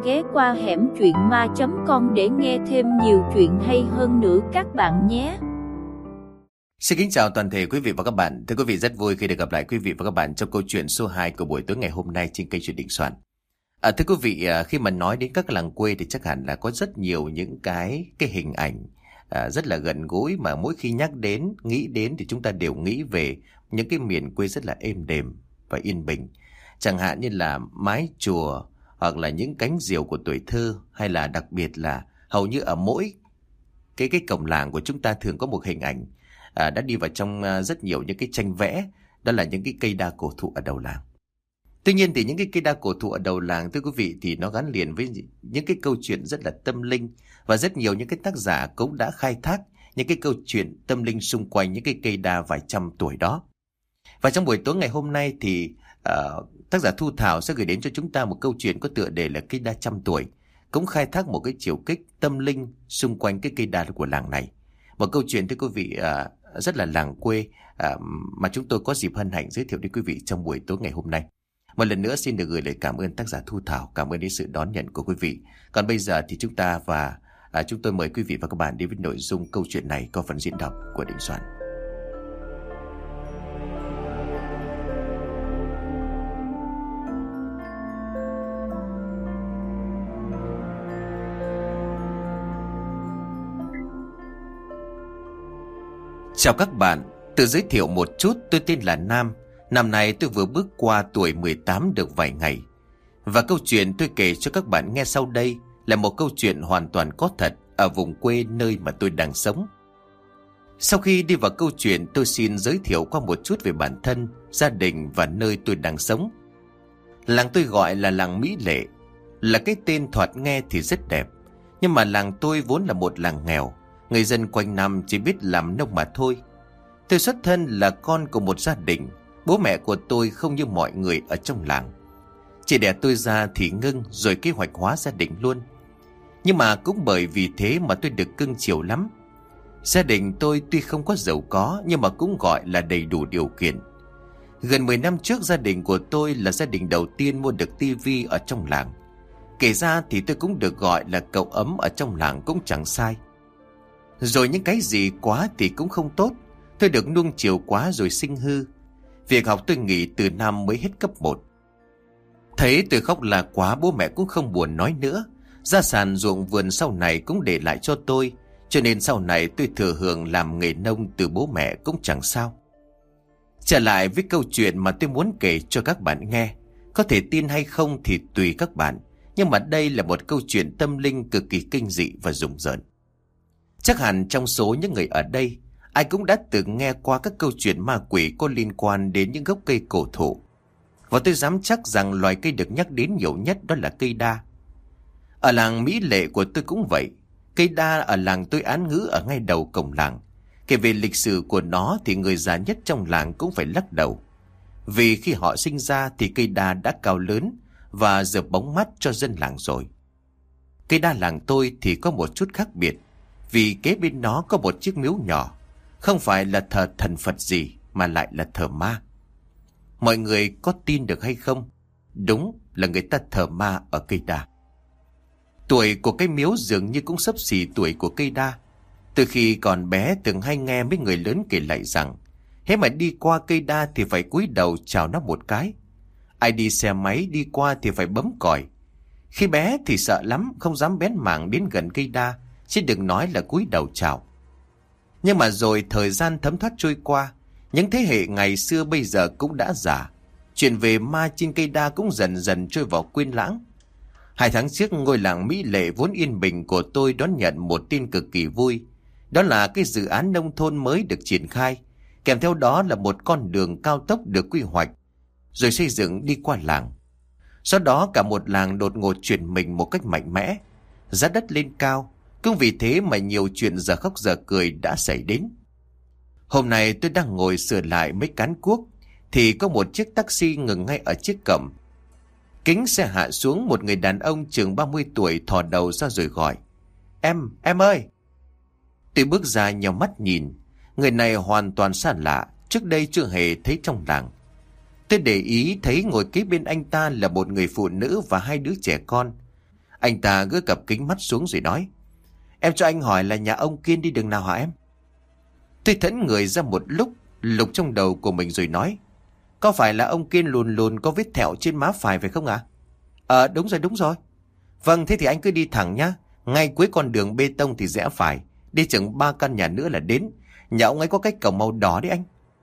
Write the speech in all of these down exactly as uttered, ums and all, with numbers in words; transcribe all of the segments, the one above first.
ghé qua hẻm truyện ma chấm com để nghe thêm nhiều chuyện hay hơn nữa các bạn nhé. Xin kính chào toàn thể quý vị và các bạn. Thưa quý vị, rất vui khi được gặp lại quý vị và các bạn trong câu chuyện số hai của buổi tối ngày hôm nay trên kênh Truyện Đình Soạn. À, thưa quý vị, khi mà nói đến các làng quê thì chắc hẳn là có rất nhiều những cái cái hình ảnh à, rất là gần gũi mà mỗi khi nhắc đến, nghĩ đến thì chúng ta đều nghĩ về những cái miền quê rất là êm đềm và yên bình. Chẳng hạn như là mái chùa hoặc là những cánh diều của tuổi thơ, hay là đặc biệt là hầu như ở mỗi cái cái cổng làng của chúng ta thường có một hình ảnh à, đã đi vào trong à, rất nhiều những cái tranh vẽ, đó là những cái cây đa cổ thụ ở đầu làng. Tuy nhiên thì những cái cây đa cổ thụ ở đầu làng, thưa quý vị, thì nó gắn liền với những cái câu chuyện rất là tâm linh, và rất nhiều những cái tác giả cũng đã khai thác những cái câu chuyện tâm linh xung quanh những cái cây đa vài trăm tuổi đó. Và trong buổi tối ngày hôm nay thì uh, tác giả Thu Thảo sẽ gửi đến cho chúng ta một câu chuyện có tựa đề là Cây đa trăm tuổi, cũng khai thác một cái chiều kích tâm linh xung quanh cái cây đa của làng này. Một câu chuyện, thưa quý vị, uh, rất là làng quê uh, mà chúng tôi có dịp hân hạnh giới thiệu đến quý vị trong buổi tối ngày hôm nay. Một lần nữa xin được gửi lời cảm ơn tác giả Thu Thảo, cảm ơn đến sự đón nhận của quý vị. Còn bây giờ thì chúng ta và à, chúng tôi mời quý vị và các bạn đến với nội dung câu chuyện này có phần diễn đọc của Đình Soạn. Chào các bạn, tự giới thiệu một chút, tôi tên là Nam. Năm nay tôi vừa bước qua tuổi mười tám được vài ngày. Và câu chuyện tôi kể cho các bạn nghe sau đây là một câu chuyện hoàn toàn có thật ở vùng quê nơi mà tôi đang sống. Sau khi đi vào câu chuyện, tôi xin giới thiệu qua một chút về bản thân, gia đình và nơi tôi đang sống. Làng tôi gọi là làng Mỹ Lệ, là cái tên thoạt nghe thì rất đẹp. Nhưng mà làng tôi vốn là một làng nghèo, người dân quanh năm chỉ biết làm nông mà thôi. Tôi xuất thân là con của một gia đình. Bố mẹ của tôi không như mọi người ở trong làng. Chỉ đẻ tôi ra thì ngưng rồi kế hoạch hóa gia đình luôn. Nhưng mà cũng bởi vì thế mà tôi được cưng chiều lắm. Gia đình tôi tuy không có giàu có nhưng mà cũng gọi là đầy đủ điều kiện. Gần mười năm trước, gia đình của tôi là gia đình đầu tiên mua được tivi ở trong làng. Kể ra thì tôi cũng được gọi là cậu ấm ở trong làng cũng chẳng sai. Rồi những cái gì quá thì cũng không tốt. Tôi được nuông chiều quá rồi sinh hư. Việc học tôi nghỉ từ năm mới hết cấp một. Thấy tôi khóc là quá, bố mẹ cũng không buồn nói nữa. Gia sản ruộng vườn sau này cũng để lại cho tôi, cho nên sau này tôi thừa hưởng làm nghề nông từ bố mẹ cũng chẳng sao. Trở lại với câu chuyện mà tôi muốn kể cho các bạn nghe. Có thể tin hay không thì tùy các bạn, nhưng mà đây là một câu chuyện tâm linh cực kỳ kinh dị và rùng rợn. Chắc hẳn trong số những người ở đây, ai cũng đã từng nghe qua các câu chuyện ma quỷ có liên quan đến những gốc cây cổ thụ. Và tôi dám chắc rằng loài cây được nhắc đến nhiều nhất đó là cây đa. Ở làng Mỹ Lệ của tôi cũng vậy. Cây đa ở làng tôi án ngữ ở ngay đầu cổng làng. Kể về lịch sử của nó thì người già nhất trong làng cũng phải lắc đầu. Vì khi họ sinh ra thì cây đa đã cao lớn và giờ bóng mắt cho dân làng rồi. Cây đa làng tôi thì có một chút khác biệt. Vì kế bên nó có một chiếc miếu nhỏ. Không phải là thờ thần Phật gì mà lại là thờ ma. Mọi người có tin được hay không? Đúng là người ta thờ ma ở cây đa. Tuổi của cái miếu dường như cũng xấp xỉ tuổi của cây đa. Từ khi còn bé từng hay nghe mấy người lớn kể lại rằng hễ mà đi qua cây đa thì phải cúi đầu chào nó một cái. Ai đi xe máy đi qua thì phải bấm còi. Khi bé thì sợ lắm, không dám bén mảng đến gần cây đa, chứ đừng nói là cúi đầu chào. Nhưng mà rồi thời gian thấm thoát trôi qua, những thế hệ ngày xưa bây giờ cũng đã già. Chuyện về ma trên cây đa cũng dần dần trôi vào quên lãng. Hai tháng trước, ngôi làng Mỹ Lệ vốn yên bình của tôi đón nhận một tin cực kỳ vui. Đó là cái dự án nông thôn mới được triển khai. Kèm theo đó là một con đường cao tốc được quy hoạch, rồi xây dựng đi qua làng. Sau đó cả một làng đột ngột chuyển mình một cách mạnh mẽ. Giá đất lên cao. Cũng vì thế mà nhiều chuyện giờ khóc giờ cười đã xảy đến. Hôm nay tôi đang ngồi sửa lại mấy cán cuốc thì có một chiếc taxi ngừng ngay ở chiếc cổng. Kính xe hạ xuống, một người đàn ông chừng ba mươi tuổi thò đầu ra rồi gọi: Em, em ơi! Tôi bước ra nhào mắt nhìn. Người này hoàn toàn xa lạ, trước đây chưa hề thấy trong làng. Tôi để ý thấy ngồi kế bên anh ta là một người phụ nữ và hai đứa trẻ con. Anh ta gỡ cặp kính mắt xuống rồi nói: Em cho anh hỏi là nhà ông Kiên đi đường nào hả em? Tôi thẫn người ra một lúc, lục trong đầu của mình rồi nói: Có phải là ông Kiên lùn lùn có vết thẹo trên má phải phải không ạ? À? Ờ đúng rồi đúng rồi. Vâng, thế thì anh cứ đi thẳng nhá. Ngay cuối con đường bê tông thì rẽ phải, đi chừng ba căn nhà nữa là đến. Nhà ông ấy có cái cổng màu đỏ đấy anh.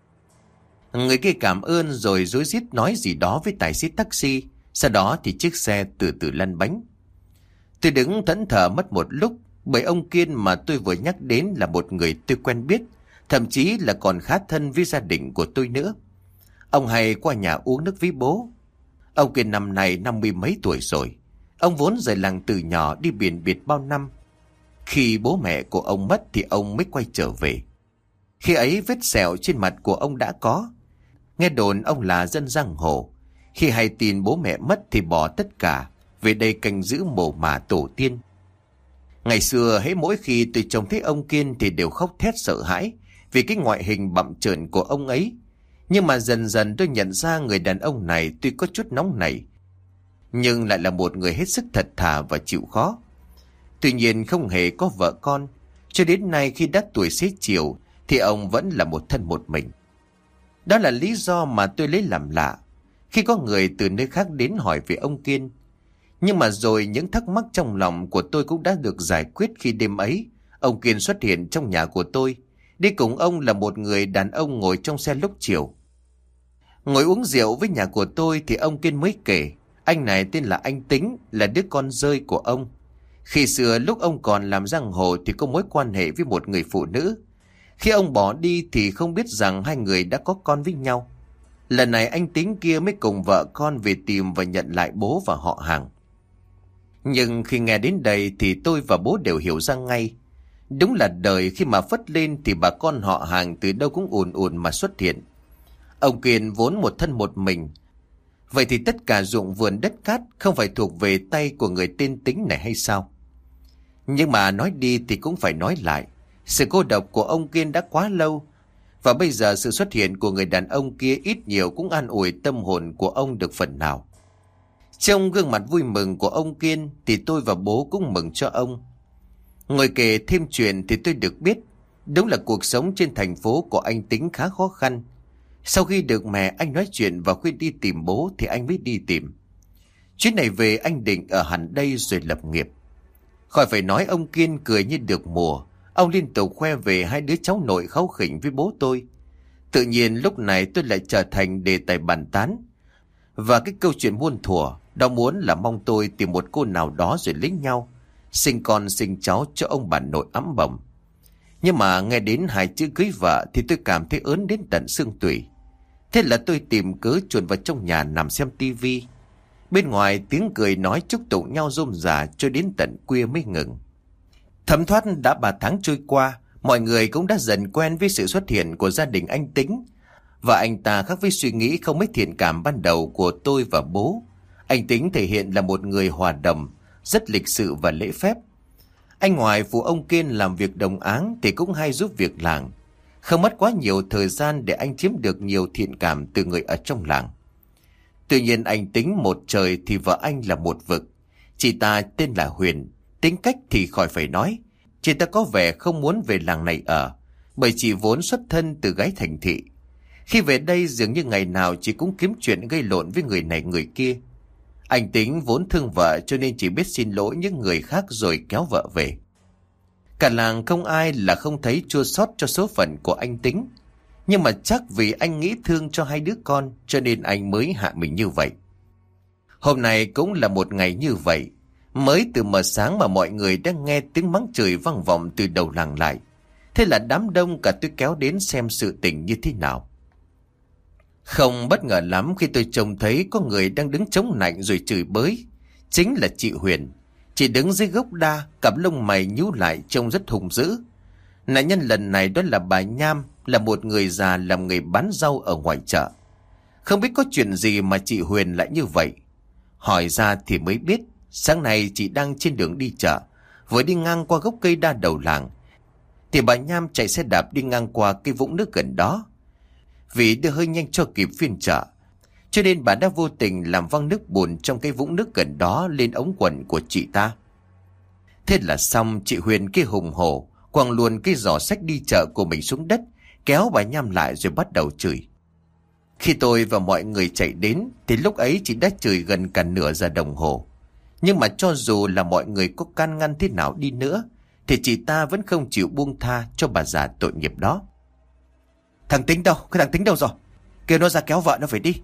Người kia cảm ơn rồi rối rít nói gì đó với tài xế taxi. Sau đó thì chiếc xe từ từ lăn bánh. Tôi đứng thẫn thờ mất một lúc, bởi ông Kiên mà tôi vừa nhắc đến là một người tôi quen biết, thậm chí là còn khá thân với gia đình của tôi nữa. Ông hay qua nhà uống nước với bố. Ông Kiên năm nay năm mươi mấy tuổi rồi. Ông vốn rời làng từ nhỏ đi biển biệt bao năm. Khi bố mẹ của ông mất thì ông mới quay trở về. Khi ấy vết sẹo trên mặt của ông đã có. Nghe đồn ông là dân giang hồ. Khi hay tin bố mẹ mất thì bỏ tất cả, về đây canh giữ mồ mả tổ tiên. Ngày xưa hễ mỗi khi tôi trông thấy ông Kiên thì đều khóc thét sợ hãi vì cái ngoại hình bặm trợn của ông ấy. Nhưng mà dần dần tôi nhận ra người đàn ông này tuy có chút nóng nảy, nhưng lại là một người hết sức thật thà và chịu khó. Tuy nhiên không hề có vợ con. Cho đến nay khi đã tuổi xế chiều thì ông vẫn là một thân một mình. Đó là lý do mà tôi lấy làm lạ khi có người từ nơi khác đến hỏi về ông Kiên. Nhưng mà rồi những thắc mắc trong lòng của tôi cũng đã được giải quyết khi đêm ấy ông Kiên xuất hiện trong nhà của tôi. Đi cùng ông là một người đàn ông ngồi trong xe lúc chiều. Ngồi uống rượu với nhà của tôi thì ông Kiên mới kể. Anh này tên là anh Tính, là đứa con rơi của ông. Khi xưa lúc ông còn làm giang hồ thì có mối quan hệ với một người phụ nữ. Khi ông bỏ đi thì không biết rằng hai người đã có con với nhau. Lần này anh Tính kia mới cùng vợ con về tìm và nhận lại bố và họ hàng. Nhưng khi nghe đến đây thì tôi và bố đều hiểu ra ngay. Đúng là đời khi mà phất lên thì bà con họ hàng từ đâu cũng ùn ùn mà xuất hiện. Ông Kiên vốn một thân một mình. Vậy thì tất cả ruộng vườn đất cát không phải thuộc về tay của người tên Tính này hay sao? Nhưng mà nói đi thì cũng phải nói lại. Sự cô độc của ông Kiên đã quá lâu. Và bây giờ sự xuất hiện của người đàn ông kia ít nhiều cũng an ủi tâm hồn của ông được phần nào. Trong gương mặt vui mừng của ông Kiên thì tôi và bố cũng mừng cho ông. Ngồi kể thêm chuyện thì tôi được biết đúng là cuộc sống trên thành phố của anh Tính khá khó khăn. Sau khi được mẹ anh nói chuyện và khuyên đi tìm bố thì anh mới đi tìm. Chuyến này về anh định ở hẳn đây rồi lập nghiệp. Khỏi phải nói ông Kiên cười như được mùa. Ông liên tục khoe về hai đứa cháu nội kháu khỉnh với bố tôi. Tự nhiên lúc này tôi lại trở thành đề tài bàn tán. Và cái câu chuyện muôn thuở đó muốn là mong tôi tìm một cô nào đó rồi lấy nhau, sinh con sinh cháu cho ông bà nội ấm bồng. Nhưng mà nghe đến hai chữ cưới vợ thì tôi cảm thấy ớn đến tận xương tủy. Thế là tôi tìm cớ chuồn vào trong nhà nằm xem tivi. Bên ngoài tiếng cười nói chúc tụng nhau rôm rả cho đến tận khuya mới ngừng. Thấm thoát đã ba tháng trôi qua, mọi người cũng đã dần quen với sự xuất hiện của gia đình anh Tính. Và anh ta khác với suy nghĩ không mấy thiện cảm ban đầu của tôi và bố. Anh Tính thể hiện là một người hòa đồng, rất lịch sự và lễ phép. Anh ngoài phụ ông Kiên làm việc đồng áng thì cũng hay giúp việc làng. Không mất quá nhiều thời gian để anh chiếm được nhiều thiện cảm từ người ở trong làng. Tuy nhiên anh Tính một trời thì vợ anh là một vực. Chị ta tên là Huyền, tính cách thì khỏi phải nói. Chị ta có vẻ không muốn về làng này ở, bởi chị vốn xuất thân từ gái thành thị. Khi về đây dường như ngày nào chị cũng kiếm chuyện gây lộn với người này người kia. Anh Tính vốn thương vợ cho nên chỉ biết xin lỗi những người khác rồi kéo vợ về. Cả làng không ai là không thấy chua xót cho số phận của anh Tính. Nhưng mà chắc vì anh nghĩ thương cho hai đứa con cho nên anh mới hạ mình như vậy. Hôm nay cũng là một ngày như vậy. Mới từ mờ sáng mà mọi người đã nghe tiếng mắng chửi vang vọng từ đầu làng lại. Thế là đám đông cả tôi kéo đến xem sự tình như thế nào. Không bất ngờ lắm khi tôi trông thấy có người đang đứng chống nạnh rồi chửi bới. Chính là chị Huyền. Chị đứng dưới gốc đa, cặp lông mày nhíu lại trông rất hung dữ. Nạn nhân lần này đó là bà Nham, là một người già làm nghề bán rau ở ngoài chợ. Không biết có chuyện gì mà chị Huyền lại như vậy. Hỏi ra thì mới biết, sáng nay chị đang trên đường đi chợ, vừa đi ngang qua gốc cây đa đầu làng, thì bà Nham chạy xe đạp đi ngang qua cây vũng nước gần đó. Vì đưa hơi nhanh cho kịp phiên chợ, cho nên bà đã vô tình làm văng nước bùn trong cái vũng nước gần đó lên ống quần của chị ta. Thế là xong, chị Huyền kia hùng hổ quăng luôn cái giỏ xách đi chợ của mình xuống đất, kéo bà Nham lại rồi bắt đầu chửi. Khi tôi và mọi người chạy đến thì lúc ấy chị đã chửi gần cả nửa giờ đồng hồ. Nhưng mà cho dù là mọi người có can ngăn thế nào đi nữa thì chị ta vẫn không chịu buông tha cho bà già tội nghiệp đó. Thằng Tính đâu? Cái thằng Tính đâu rồi? Kêu nó ra kéo vợ nó phải đi.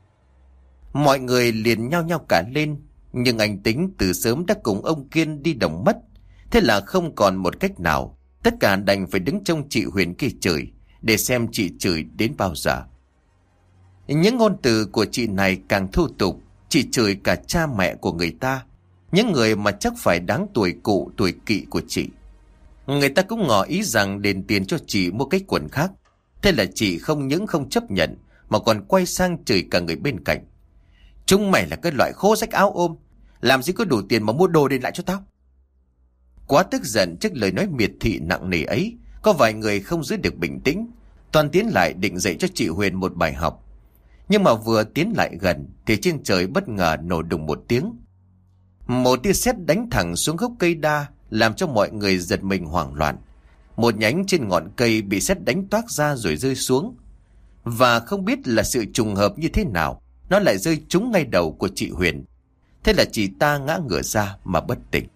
Mọi người liền nhao nhao cả lên. Nhưng anh Tính từ sớm đã cùng ông Kiên đi đồng mất. Thế là không còn một cách nào, tất cả đành phải đứng trông chị Huyền kia chửi, để xem chị chửi đến bao giờ. Những ngôn từ của chị này càng thô tục. Chị chửi cả cha mẹ của người ta, những người mà chắc phải đáng tuổi cụ tuổi kỵ của chị. Người ta cũng ngỏ ý rằng đền tiền cho chị mua cái quần khác. Thế là chị không những không chấp nhận mà còn quay sang chửi cả người bên cạnh. Chúng mày là cái loại khố rách áo ôm, làm gì có đủ tiền mà mua đồ đền lại cho tao. Quá tức giận trước lời nói miệt thị nặng nề ấy, có vài người không giữ được bình tĩnh, toàn tiến lại định dạy cho chị Huyền một bài học. Nhưng mà vừa tiến lại gần thì trên trời bất ngờ nổ đùng một tiếng. Một tia sét đánh thẳng xuống gốc cây đa, làm cho mọi người giật mình hoảng loạn. Một nhánh trên ngọn cây bị sét đánh toác ra rồi rơi xuống. Và không biết là sự trùng hợp như thế nào, nó lại rơi trúng ngay đầu của chị Huyền. Thế là chị ta ngã ngửa ra mà bất tỉnh.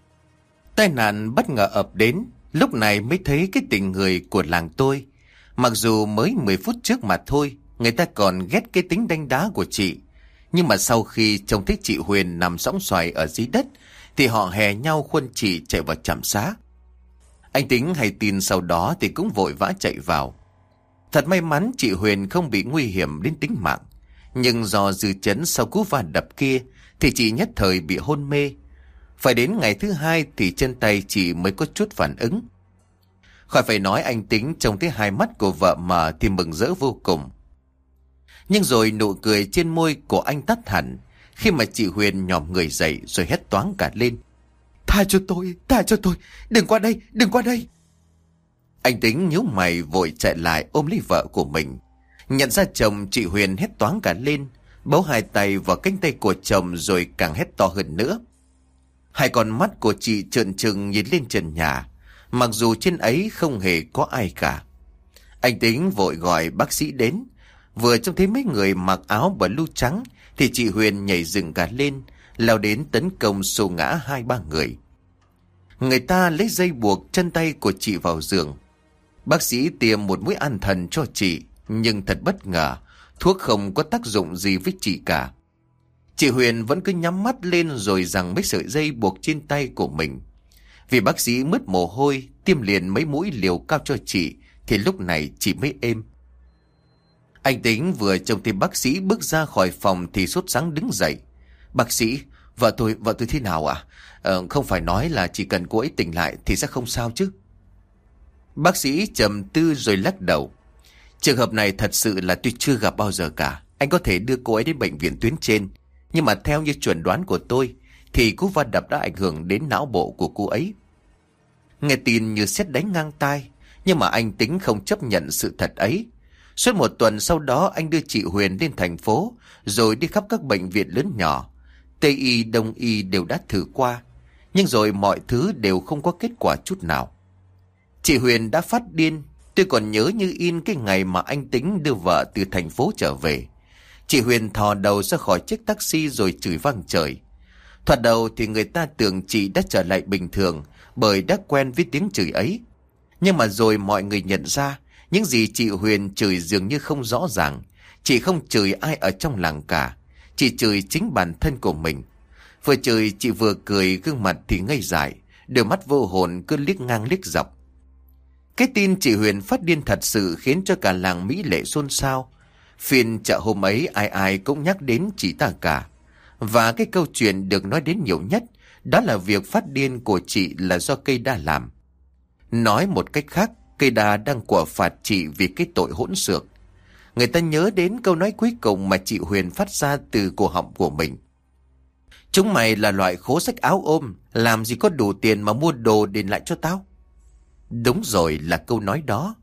Tai nạn bất ngờ ập đến, lúc này mới thấy cái tình người của làng tôi. Mặc dù mới mười phút trước mà thôi, người ta còn ghét cái tính đánh đá của chị. Nhưng mà sau khi trông thấy chị Huyền nằm sõng xoài ở dưới đất thì họ hè nhau khuân chị chạy vào trạm xá. Anh Tính hay tin sau đó thì cũng vội vã chạy vào. Thật may mắn chị Huyền không bị nguy hiểm đến tính mạng. Nhưng do dư chấn sau cú va đập kia thì chị nhất thời bị hôn mê. Phải đến ngày thứ hai thì chân tay chị mới có chút phản ứng. Khỏi phải nói, anh Tính trông thấy hai mắt của vợ mở thì mừng rỡ vô cùng. Nhưng rồi nụ cười trên môi của anh tắt hẳn khi mà chị Huyền nhòm người dậy rồi hét toáng cả lên. Tha cho tôi, tha cho tôi, đừng qua đây, đừng qua đây. Anh Tính nhíu mày vội chạy lại ôm lấy vợ của mình. Nhận ra chồng, chị Huyền hét toáng cả lên, bấu hai tay vào cánh tay của chồng rồi càng hét to hơn nữa. Hai con mắt của chị trợn trừng nhìn lên trần nhà, mặc dù trên ấy không hề có ai cả. Anh Tính vội gọi bác sĩ đến. Vừa trông thấy mấy người mặc áo blue trắng thì chị Huyền nhảy dựng cả lên, lao đến tấn công xô ngã hai ba người. Người ta lấy dây buộc chân tay của chị vào giường. Bác sĩ tiêm một mũi an thần cho chị, nhưng thật bất ngờ, thuốc không có tác dụng gì với chị cả. Chị Huyền vẫn cứ nhắm mắt lên rồi giằng mấy sợi dây buộc trên tay của mình. Vì bác sĩ mướt mồ hôi, tiêm liền mấy mũi liều cao cho chị, thì lúc này chị mới êm. Anh Tính vừa trông thấy bác sĩ bước ra khỏi phòng thì sốt sắng đứng dậy. Bác sĩ, vợ tôi, vợ tôi thế nào ạ? À? Ờ, không phải nói là chỉ cần cô ấy tỉnh lại thì sẽ không sao chứ? Bác sĩ trầm tư rồi lắc đầu. Trường hợp này thật sự là tôi chưa gặp bao giờ cả. Anh có thể đưa cô ấy đến bệnh viện tuyến trên. Nhưng mà theo như chuẩn đoán của tôi thì cú va đập đã ảnh hưởng đến não bộ của cô ấy. Nghe tin như sét đánh ngang tai, nhưng mà anh Tính không chấp nhận sự thật ấy. Suốt một tuần sau đó anh đưa chị Huyền lên thành phố, rồi đi khắp các bệnh viện lớn nhỏ. Tây y, Đông y đều đã thử qua, nhưng rồi mọi thứ đều không có kết quả chút nào. Chị Huyền đã phát điên. Tôi còn nhớ như in cái ngày mà anh Tính đưa vợ từ thành phố trở về. Chị Huyền thò đầu ra khỏi chiếc taxi rồi chửi vang trời. Thoạt đầu thì người ta tưởng chị đã trở lại bình thường bởi đã quen với tiếng chửi ấy. Nhưng mà rồi mọi người nhận ra những gì chị Huyền chửi dường như không rõ ràng. Chị không chửi ai ở trong làng cả, chị chửi chính bản thân của mình. Vừa chửi chị vừa cười, gương mặt thì ngây dại, đôi mắt vô hồn cứ liếc ngang liếc dọc. Cái tin chị Huyền phát điên thật sự khiến cho cả làng mỹ lệ xôn xao. Phiên chợ hôm ấy ai ai cũng nhắc đến chị ta cả. Và cái câu chuyện được nói đến nhiều nhất đó là việc phát điên của chị là do cây đa làm. Nói một cách khác, cây đa đang quả phạt chị vì cái tội hỗn xược. Người ta nhớ đến câu nói cuối cùng mà chị Huyền phát ra từ cổ họng của mình. Chúng mày là loại khố rách áo ôm, làm gì có đủ tiền mà mua đồ đền lại cho tao. Đúng rồi, là câu nói đó.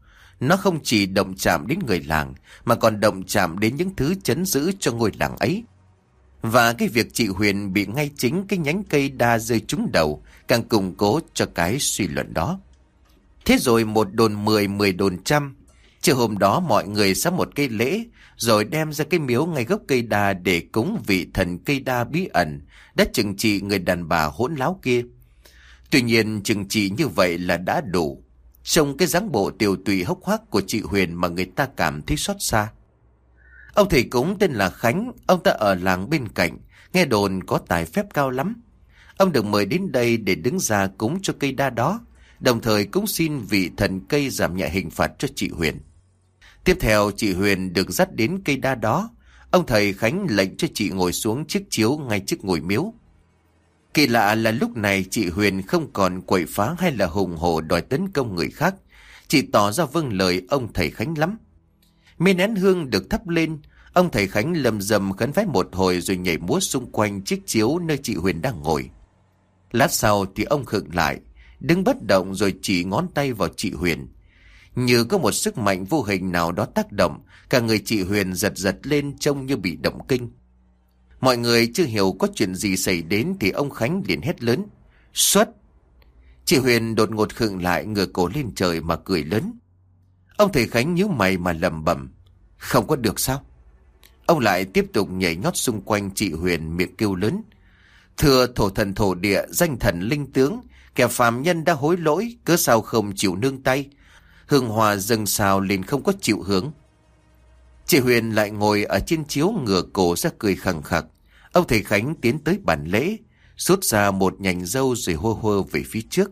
Nó không chỉ động chạm đến người làng, mà còn động chạm đến những thứ trấn giữ cho ngôi làng ấy. Và cái việc chị Huyền bị ngay chính cái nhánh cây đa rơi trúng đầu càng củng cố cho cái suy luận đó. Thế rồi một đồn mười, mười đồn trăm. Chiều hôm đó mọi người sắm một cây lễ, rồi đem ra cái miếu ngay gốc cây đa để cúng vị thần cây đa bí ẩn đã trừng trị người đàn bà hỗn láo kia. Tuy nhiên trừng trị như vậy là đã đủ. Trông cái dáng bộ tiều tụy hốc hác của chị Huyền mà người ta cảm thấy xót xa. Ông thầy cúng tên là Khánh, ông ta ở làng bên cạnh, nghe đồn có tài phép cao lắm. Ông được mời đến đây để đứng ra cúng cho cây đa đó, đồng thời cũng xin vị thần cây giảm nhẹ hình phạt cho chị Huyền. Tiếp theo chị Huyền được dắt đến cây đa đó. Ông thầy Khánh lệnh cho chị ngồi xuống chiếc chiếu ngay trước ngôi miếu. Kỳ lạ là lúc này chị Huyền không còn quậy phá hay là hùng hổ đòi tấn công người khác. Chị tỏ ra vâng lời ông thầy Khánh lắm. Mấy nén hương được thắp lên, ông thầy Khánh lầm rầm khấn vái một hồi rồi nhảy múa xung quanh chiếc chiếu nơi chị Huyền đang ngồi. Lát sau thì ông khựng lại, đứng bất động rồi chỉ ngón tay vào chị Huyền. Như có một sức mạnh vô hình nào đó tác động, cả người chị Huyền giật giật lên trông như bị động kinh. Mọi người chưa hiểu có chuyện gì xảy đến thì ông Khánh liền hét lớn: "Xuất!" Chị Huyền đột ngột khựng lại, ngửa cổ lên trời mà cười lớn. Ông thầy Khánh nhíu mày mà lẩm bẩm: "Không có được sao?" Ông lại tiếp tục nhảy nhót xung quanh chị Huyền, miệng kêu lớn: "Thưa thổ thần thổ địa, danh thần linh tướng, kẻ phàm nhân đã hối lỗi, cớ sao không chịu nương tay? Hương hòa dâng sao liền không có chịu hướng." Chị Huyền lại ngồi ở trên chiếu ngửa cổ ra cười khằng khặc. Ông thầy Khánh tiến tới bàn lễ, rút ra một nhành dâu rồi hô hô về phía trước.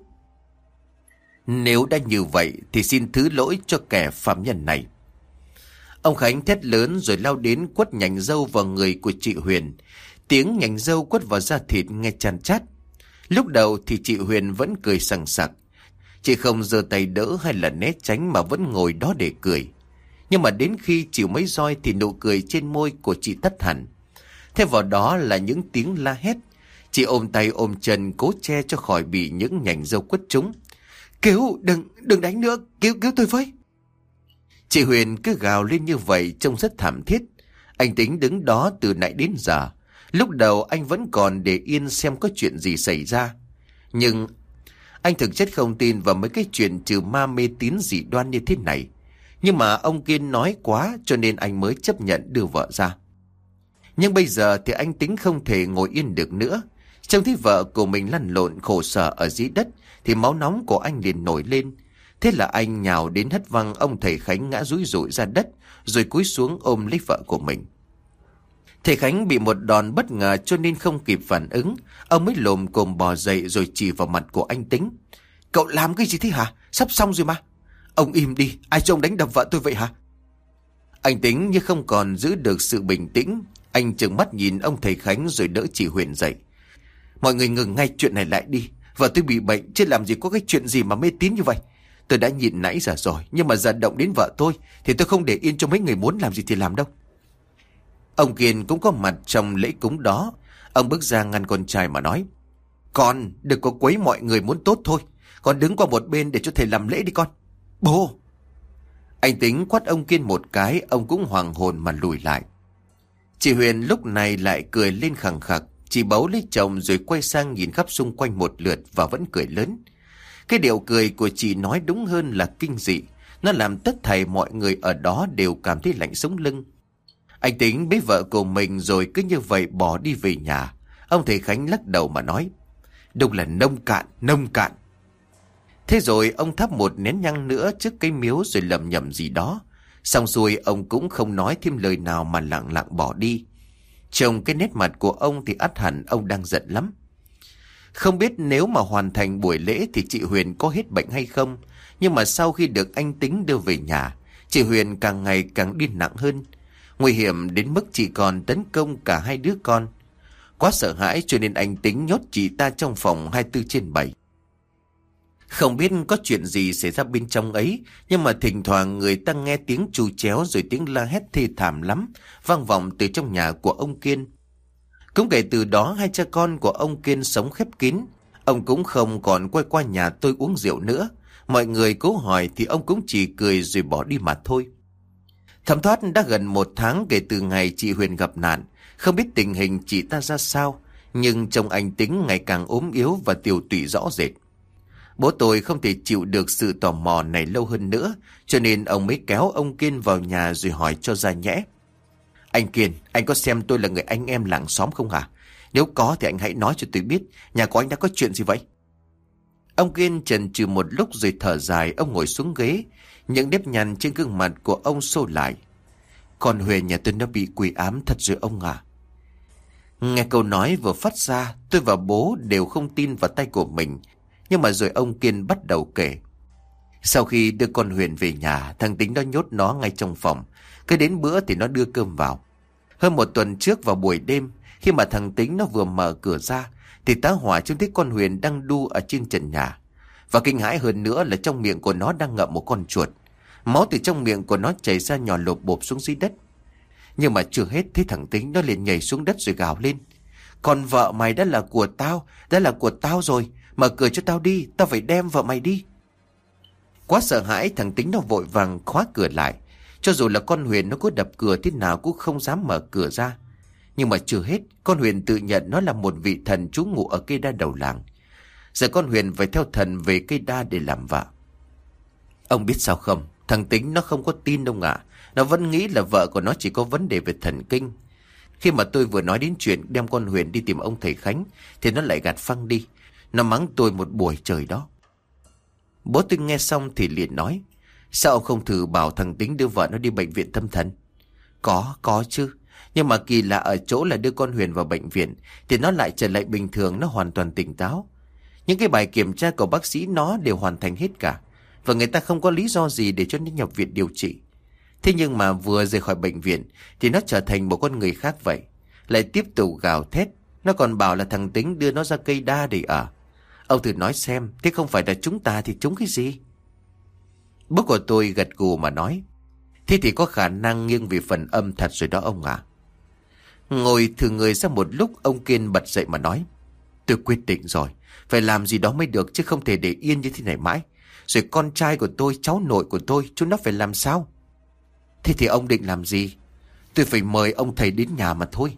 "Nếu đã như vậy thì xin thứ lỗi cho kẻ phàm nhân này." Ông Khánh thét lớn rồi lao đến quất nhành dâu vào người của chị Huyền. Tiếng nhành dâu quất vào da thịt nghe chan chát. Lúc đầu thì chị Huyền vẫn cười sằng sặc. Chị không giơ tay đỡ hay là né tránh mà vẫn ngồi đó để cười. Nhưng mà đến khi chịu mấy roi thì nụ cười trên môi của chị tắt hẳn. Thêm vào đó là những tiếng la hét. Chị ôm tay ôm chân cố che cho khỏi bị những nhành dâu quất trúng. "Cứu, đừng, đừng đánh nữa, cứu, cứu tôi với." Chị Huyền cứ gào lên như vậy trông rất thảm thiết. Anh Tính đứng đó từ nãy đến giờ. Lúc đầu anh vẫn còn để yên xem có chuyện gì xảy ra. Nhưng anh thực chất không tin vào mấy cái chuyện trừ ma mê tín dị đoan như thế này. Nhưng mà ông Kiên nói quá cho nên anh mới chấp nhận đưa vợ ra. Nhưng bây giờ thì anh Tính không thể ngồi yên được nữa. Trông thấy vợ của mình lăn lộn khổ sở ở dưới đất thì máu nóng của anh liền nổi lên. Thế là anh nhào đến hất văng ông thầy Khánh ngã rúi rụi ra đất, rồi cúi xuống ôm lấy vợ của mình. Thầy Khánh bị một đòn bất ngờ cho nên không kịp phản ứng. Ông mới lồm cồm bò dậy rồi chỉ vào mặt của anh Tính. "Cậu làm cái gì thế hả? Sắp xong rồi mà." "Ông im đi, ai cho ông đánh đập vợ tôi vậy hả?" Anh Tính như không còn giữ được sự bình tĩnh. Anh trừng mắt nhìn ông thầy Khánh rồi đỡ chị Huyền dậy. "Mọi người ngừng ngay chuyện này lại đi. Vợ tôi bị bệnh chứ làm gì có cái chuyện gì mà mê tín như vậy. Tôi đã nhịn nãy giờ rồi, nhưng mà giờ động đến vợ tôi thì tôi không để yên cho mấy người muốn làm gì thì làm đâu." Ông Kiên cũng có mặt trong lễ cúng đó. Ông bước ra ngăn con trai mà nói: "Con đừng có quấy mọi người muốn tốt thôi. Con đứng qua một bên để cho thầy làm lễ đi con." "Bố!" Anh Tính quát ông Kiên một cái, ông cũng hoàng hồn mà lùi lại. Chị Huyền lúc này lại cười lên khằng khặc. Chị bấu lấy chồng rồi quay sang nhìn khắp xung quanh một lượt và vẫn cười lớn. Cái điệu cười của chị nói đúng hơn là kinh dị. Nó làm tất thảy mọi người ở đó đều cảm thấy lạnh sống lưng. Anh Tính bế vợ của mình rồi cứ như vậy bỏ đi về nhà. Ông thầy Khánh lắc đầu mà nói: "Đúng là nông cạn, nông cạn." Thế rồi ông thắp một nén nhang nữa trước cây miếu rồi lẩm nhẩm gì đó. Xong xuôi ông cũng không nói thêm lời nào mà lặng lặng bỏ đi. Trông cái nét mặt của ông thì ắt hẳn ông đang giận lắm. Không biết nếu mà hoàn thành buổi lễ thì chị Huyền có hết bệnh hay không. Nhưng mà sau khi được anh Tính đưa về nhà, chị Huyền càng ngày càng điên nặng hơn. Nguy hiểm đến mức chị còn tấn công cả hai đứa con. Quá sợ hãi cho nên anh Tính nhốt chị ta trong phòng hai mươi bốn trên bảy. Không biết có chuyện gì xảy ra bên trong ấy, nhưng mà thỉnh thoảng người ta nghe tiếng trù chéo rồi tiếng la hét thê thảm lắm vang vọng từ trong nhà của ông Kiên. Cũng kể từ đó hai cha con của ông Kiên sống khép kín. Ông cũng không còn quay qua nhà tôi uống rượu nữa, Mọi người cố hỏi thì ông cũng chỉ cười rồi bỏ đi mà thôi. Thấm thoát đã gần một tháng kể từ ngày chị Huyền gặp nạn. Không biết tình hình chị ta ra sao, nhưng trông anh Tính ngày càng ốm yếu và tiêu tụy rõ rệt. Bố tôi không thể chịu được sự tò mò này lâu hơn nữa, cho nên ông mới kéo ông Kiên vào nhà rồi hỏi cho ra nhẽ. Anh Kiên, anh có xem tôi là người anh em làng xóm không hả? Nếu có thì anh hãy nói cho tôi biết, nhà của anh đã có chuyện gì vậy? Ông Kiên chần chừ một lúc rồi thở dài, ông ngồi xuống ghế. Những nếp nhăn trên gương mặt của ông xô lại. Con Huyền nhà tôi nó bị quỷ ám thật rồi ông à. Nghe câu nói vừa phát ra, tôi và bố đều không tin vào tay của mình. Nhưng mà rồi ông Kiên bắt đầu kể. Sau khi đưa con Huyền về nhà, thằng Tính nó nhốt nó ngay trong phòng. Cứ đến bữa thì nó đưa cơm vào. Hơn một tuần trước vào buổi đêm, khi mà thằng Tính nó vừa mở cửa ra, thì tá hỏa trông thấy con Huyền đang đu ở trên trần nhà. Và kinh hãi hơn nữa là trong miệng của nó đang ngậm một con chuột. Máu từ trong miệng của nó chảy ra nhỏ lộp bộp xuống dưới đất. Nhưng mà chưa hết thì thằng Tính nó liền nhảy xuống đất rồi gào lên. Còn vợ mày đã là của tao, đã là của tao rồi. Mở cửa cho tao đi, tao phải đem vợ mày đi. Quá sợ hãi, thằng Tính nó vội vàng khóa cửa lại. Cho dù là con Huyền nó có đập cửa thế nào cũng không dám mở cửa ra. Nhưng mà chưa hết, con Huyền tự nhận nó là một vị thần trú ngụ ở cây đa đầu làng. Giờ con Huyền phải theo thần về cây đa để làm vợ. Ông biết sao không? Thằng Tính nó không có tin đâu ạ. Nó vẫn nghĩ là vợ của nó chỉ có vấn đề về thần kinh. Khi mà tôi vừa nói đến chuyện đem con Huyền đi tìm ông thầy Khánh, thì nó lại gạt phăng đi. Nó mắng tôi một buổi trời đó. Bố tôi nghe xong thì liền nói. Sao ông không thử bảo thằng Tính đưa vợ nó đi bệnh viện tâm thần? Có, có chứ. Nhưng mà kỳ lạ ở chỗ là đưa con Huyền vào bệnh viện thì nó lại trở lại bình thường, nó hoàn toàn tỉnh táo. Những cái bài kiểm tra của bác sĩ nó đều hoàn thành hết cả. Và người ta không có lý do gì để cho nó nhập viện điều trị. Thế nhưng mà vừa rời khỏi bệnh viện thì nó trở thành một con người khác vậy. Lại tiếp tục gào thét. Nó còn bảo là thằng Tính đưa nó ra cây đa để ở. Ông thử nói xem, thế không phải là chúng ta thì chúng cái gì? Bố của tôi gật gù mà nói. Thế thì có khả năng nghiêng về phần âm thật rồi đó ông ạ. Ngồi thử người ra một lúc, ông Kiên bật dậy mà nói. Tôi quyết định rồi, phải làm gì đó mới được chứ không thể để yên như thế này mãi. Rồi con trai của tôi, cháu nội của tôi, chúng nó phải làm sao? Thế thì ông định làm gì? Tôi phải mời ông thầy đến nhà mà thôi.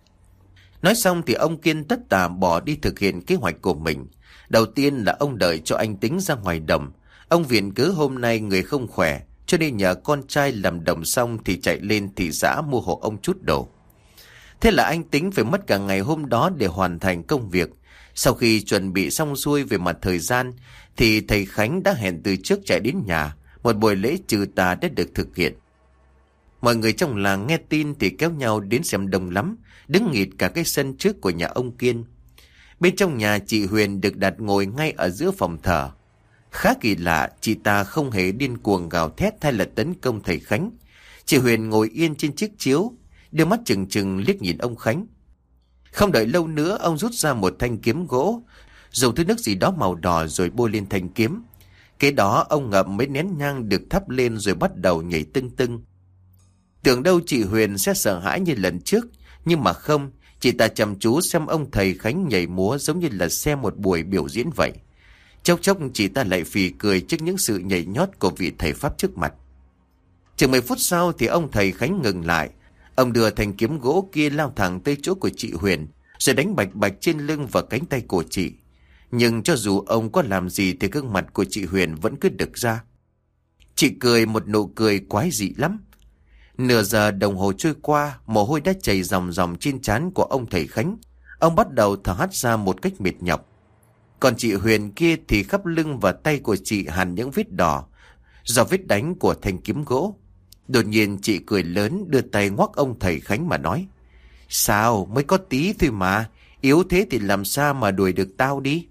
Nói xong thì ông Kiên tất tả bỏ đi thực hiện kế hoạch của mình. Đầu tiên là ông đợi cho anh Tính ra ngoài đồng. Ông viện cớ hôm nay người không khỏe, cho nên nhờ con trai làm đồng xong thì chạy lên thị xã mua hộ ông chút đồ. Thế là anh Tính phải mất cả ngày hôm đó để hoàn thành công việc. Sau khi chuẩn bị xong xuôi về mặt thời gian, thì thầy Khánh đã hẹn từ trước chạy đến nhà. Một buổi lễ trừ tà đã được thực hiện. Mọi người trong làng nghe tin thì kéo nhau đến xem đông lắm, đứng nghịt cả cái sân trước của nhà ông Kiên. Bên trong nhà, chị Huyền được đặt ngồi ngay ở giữa phòng thờ. Khá kỳ lạ, chị ta không hề điên cuồng gào thét hay là tấn công thầy Khánh. Chị Huyền ngồi yên trên chiếc chiếu, đưa mắt chừng chừng liếc nhìn ông Khánh. Không đợi lâu nữa, ông rút ra một thanh kiếm gỗ, dùng thứ nước gì đó màu đỏ rồi bôi lên thanh kiếm. Kế đó ông ngậm mấy nén nhang được thắp lên rồi bắt đầu nhảy tưng tưng. Tưởng đâu chị Huyền sẽ sợ hãi như lần trước, nhưng mà không, chị ta chăm chú xem ông thầy Khánh nhảy múa giống như là xem một buổi biểu diễn vậy. Chốc chốc chị ta lại phì cười trước những sự nhảy nhót của vị thầy Pháp trước mặt. Chừng mười phút sau thì ông thầy Khánh ngừng lại. Ông đưa thanh kiếm gỗ kia lao thẳng tới chỗ của chị Huyền, rồi đánh bạch bạch trên lưng và cánh tay của chị. Nhưng cho dù ông có làm gì thì gương mặt của chị Huyền vẫn cứ đực ra. Chị cười một nụ cười quái dị lắm. Nửa giờ đồng hồ trôi qua, mồ hôi đã chảy ròng ròng trên trán của ông thầy Khánh. Ông bắt đầu thở hắt ra một cách mệt nhọc. Còn chị Huyền kia thì khắp lưng và tay của chị hằn những vết đỏ do vết đánh của thanh kiếm gỗ. Đột nhiên chị cười lớn, đưa tay ngoắc ông thầy Khánh mà nói. Sao, mới có tí thôi mà, yếu thế thì làm sao mà đuổi được tao đi.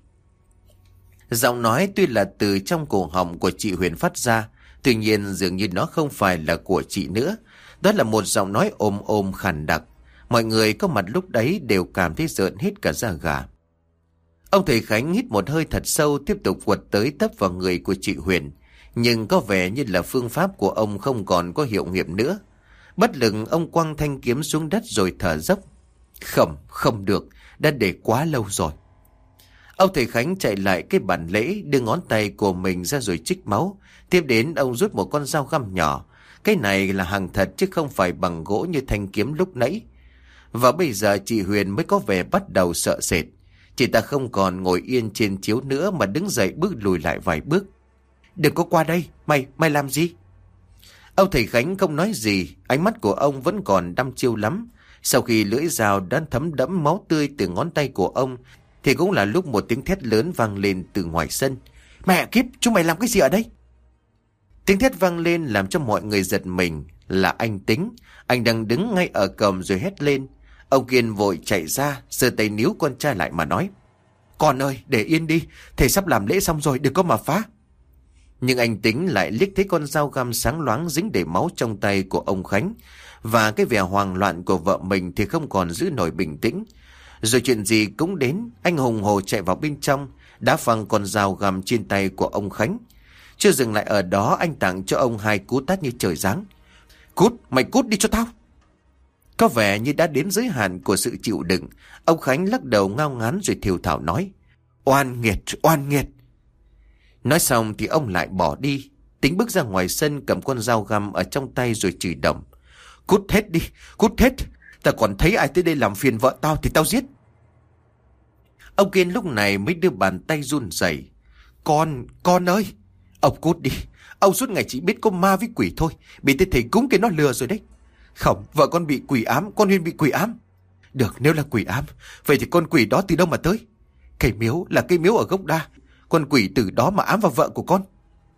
Giọng nói tuy là từ trong cổ họng của chị Huyền phát ra, tuy nhiên dường như nó không phải là của chị nữa. Đó là một giọng nói ôm ôm khàn đặc. Mọi người có mặt lúc đấy đều cảm thấy rợn hết cả da gà. Ông thầy Khánh hít một hơi thật sâu, tiếp tục quật tới tấp vào người của chị Huyền. Nhưng có vẻ như là phương pháp của ông không còn có hiệu nghiệm nữa. Bất lực ông quăng thanh kiếm xuống đất rồi thở dốc. Không, không được, đã để quá lâu rồi. Ông thầy Khánh chạy lại cái bàn lễ, đưa ngón tay của mình ra rồi trích máu. Tiếp đến ông rút một con dao găm nhỏ. Cái này là hàng thật chứ không phải bằng gỗ như thanh kiếm lúc nãy. Và bây giờ chị Huyền mới có vẻ bắt đầu sợ sệt. Chị ta không còn ngồi yên trên chiếu nữa mà đứng dậy bước lùi lại vài bước. Đừng có qua đây, mày, mày làm gì? Ông thầy Khánh không nói gì, ánh mắt của ông vẫn còn đăm chiêu lắm. Sau khi lưỡi dao đã thấm đẫm máu tươi từ ngón tay của ông, thì cũng là lúc một tiếng thét lớn vang lên từ ngoài sân. Mẹ kiếp, chúng mày làm cái gì ở đây? Tiếng thét vang lên làm cho mọi người giật mình. Là anh Tính. Anh đang đứng ngay ở cổng rồi hét lên. Ông Kiên vội chạy ra, giơ tay níu con trai lại mà nói: Con ơi, để yên đi, thầy sắp làm lễ xong rồi, đừng có mà phá. Nhưng anh Tính lại liếc thấy con dao găm sáng loáng dính đầy máu trong tay của ông Khánh, và cái vẻ hoang loạn của vợ mình thì không còn giữ nổi bình tĩnh. Rồi chuyện gì cũng đến, anh hùng hồ chạy vào bên trong, đá phăng con dao găm trên tay của ông Khánh. Chưa dừng lại ở đó, anh tặng cho ông hai cú tát như trời giáng. Cút, mày cút đi cho tao. Có vẻ như đã đến giới hạn của sự chịu đựng, ông Khánh lắc đầu ngao ngán rồi thều thào nói: Oan nghiệt, oan nghiệt. Nói xong thì ông lại bỏ đi. Tính bước ra ngoài sân cầm con dao găm ở trong tay rồi chửi đầm: Cút hết đi, cút hết. Ta còn thấy ai tới đây làm phiền vợ tao thì tao giết. Ông Kiên lúc này mới đưa bàn tay run rẩy. Con, con ơi. Ông cút đi. Ông suốt ngày chỉ biết có ma với quỷ thôi. Bị tên thầy cúng kia nó lừa rồi đấy. Không, vợ con bị quỷ ám, con Huyên bị quỷ ám. Được, nếu là quỷ ám, vậy thì con quỷ đó từ đâu mà tới? Cây miếu là cây miếu ở gốc đa. Con quỷ từ đó mà ám vào vợ của con.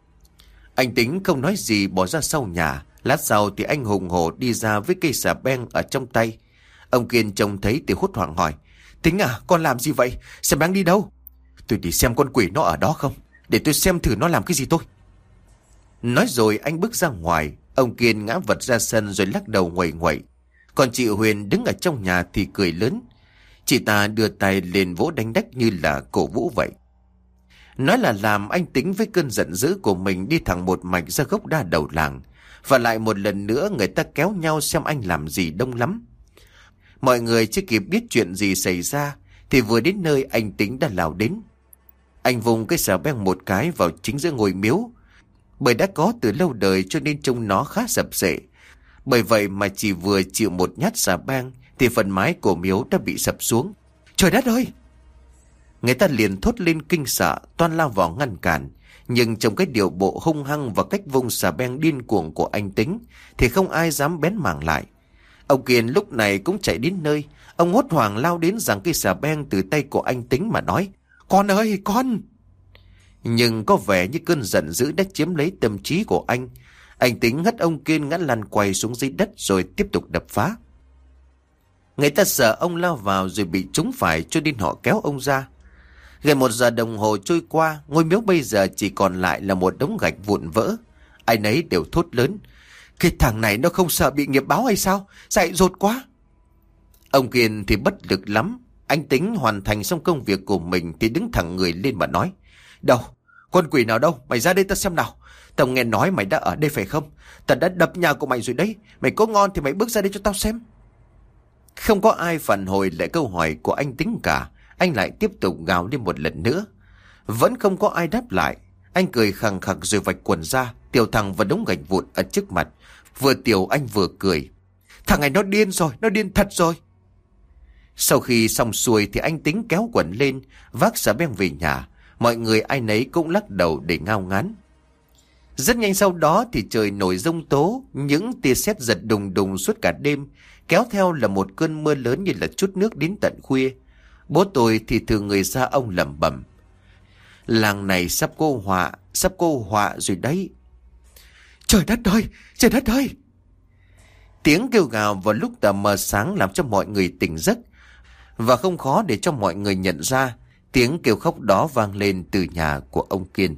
Anh Tính không nói gì bỏ ra sau nhà. Lát sau thì anh hùng hổ đi ra với cây xà beng ở trong tay. Ông Kiên trông thấy thì hốt hoảng hỏi: Tính à, con làm gì vậy? Xà beng đi đâu? Tôi đi xem con quỷ nó ở đó không, để tôi xem thử nó làm cái gì tôi. Nói rồi anh bước ra ngoài. Ông Kiên ngã vật ra sân rồi lắc đầu nguậy nguậy. Còn chị Huyền đứng ở trong nhà thì cười lớn. Chị ta đưa tay lên vỗ đánh đách như là cổ vũ vậy. Nói là làm, anh Tính với cơn giận dữ của mình đi thẳng một mạch ra gốc đa đầu làng. Và lại một lần nữa người ta kéo nhau xem anh làm gì đông lắm. Mọi người chưa kịp biết chuyện gì xảy ra thì vừa đến nơi anh Tính đã lao đến. Anh vùng cái xà beng một cái vào chính giữa ngôi miếu. Bởi đã có từ lâu đời cho nên trông nó khá sập sệ. Bởi vậy mà chỉ vừa chịu một nhát xà beng thì phần mái của miếu đã bị sập xuống. Trời đất ơi! Người ta liền thốt lên kinh sợ, toan lao vào ngăn cản. Nhưng trong cái điệu bộ hung hăng và cách vung xà beng điên cuồng của anh Tính thì không ai dám bén mảng lại. Ông Kiên lúc này cũng chạy đến nơi. Ông hốt hoảng lao đến giằng cây xà beng từ tay của anh Tính mà nói: Con ơi, con! Nhưng có vẻ như cơn giận dữ đã chiếm lấy tâm trí của anh. Anh Tính hất ông Kiên ngã lăn quay xuống dưới đất rồi tiếp tục đập phá. Người ta sợ ông lao vào rồi bị trúng phải cho nên họ kéo ông ra. Gần một giờ đồng hồ trôi qua, ngôi miếu bây giờ chỉ còn lại là một đống gạch vụn vỡ. Ai nấy đều thốt lớn: Cái thằng này nó không sợ bị nghiệp báo hay sao? Dại dột quá! Ông Kiên thì bất lực lắm. Anh Tính hoàn thành xong công việc của mình thì đứng thẳng người lên mà nói: Đâu? Con quỷ nào đâu? Mày ra đây ta xem nào. Tao nghe nói mày đã ở đây phải không? Tao đã đập nhà của mày rồi đấy. Mày có ngon thì mày bước ra đây cho tao xem. Không có ai phản hồi lại câu hỏi của anh Tính cả. Anh lại tiếp tục gào lên một lần nữa. Vẫn không có ai đáp lại. Anh cười khằng khặc rồi vạch quần ra, tiểu thẳng vào đống gạch vụn ở trước mặt. Vừa tiểu anh vừa cười: Thằng này nó điên rồi, nó điên thật rồi. Sau khi xong xuôi thì anh Tính kéo quần lên, vác xà beng về nhà. Mọi người ai nấy cũng lắc đầu để ngao ngán. Rất nhanh sau đó thì trời nổi giông tố, những tia sét giật đùng đùng suốt cả đêm, kéo theo là một cơn mưa lớn như là trút nước đến tận khuya. Bố tôi thì thường người ra ông lẩm bẩm: Làng này sắp cô họa, sắp cô họa rồi đấy. Trời đất ơi, trời đất ơi! Tiếng kêu gào vào lúc tờ mờ sáng làm cho mọi người tỉnh giấc. Và không khó để cho mọi người nhận ra tiếng kêu khóc đó vang lên từ nhà của ông Kiên.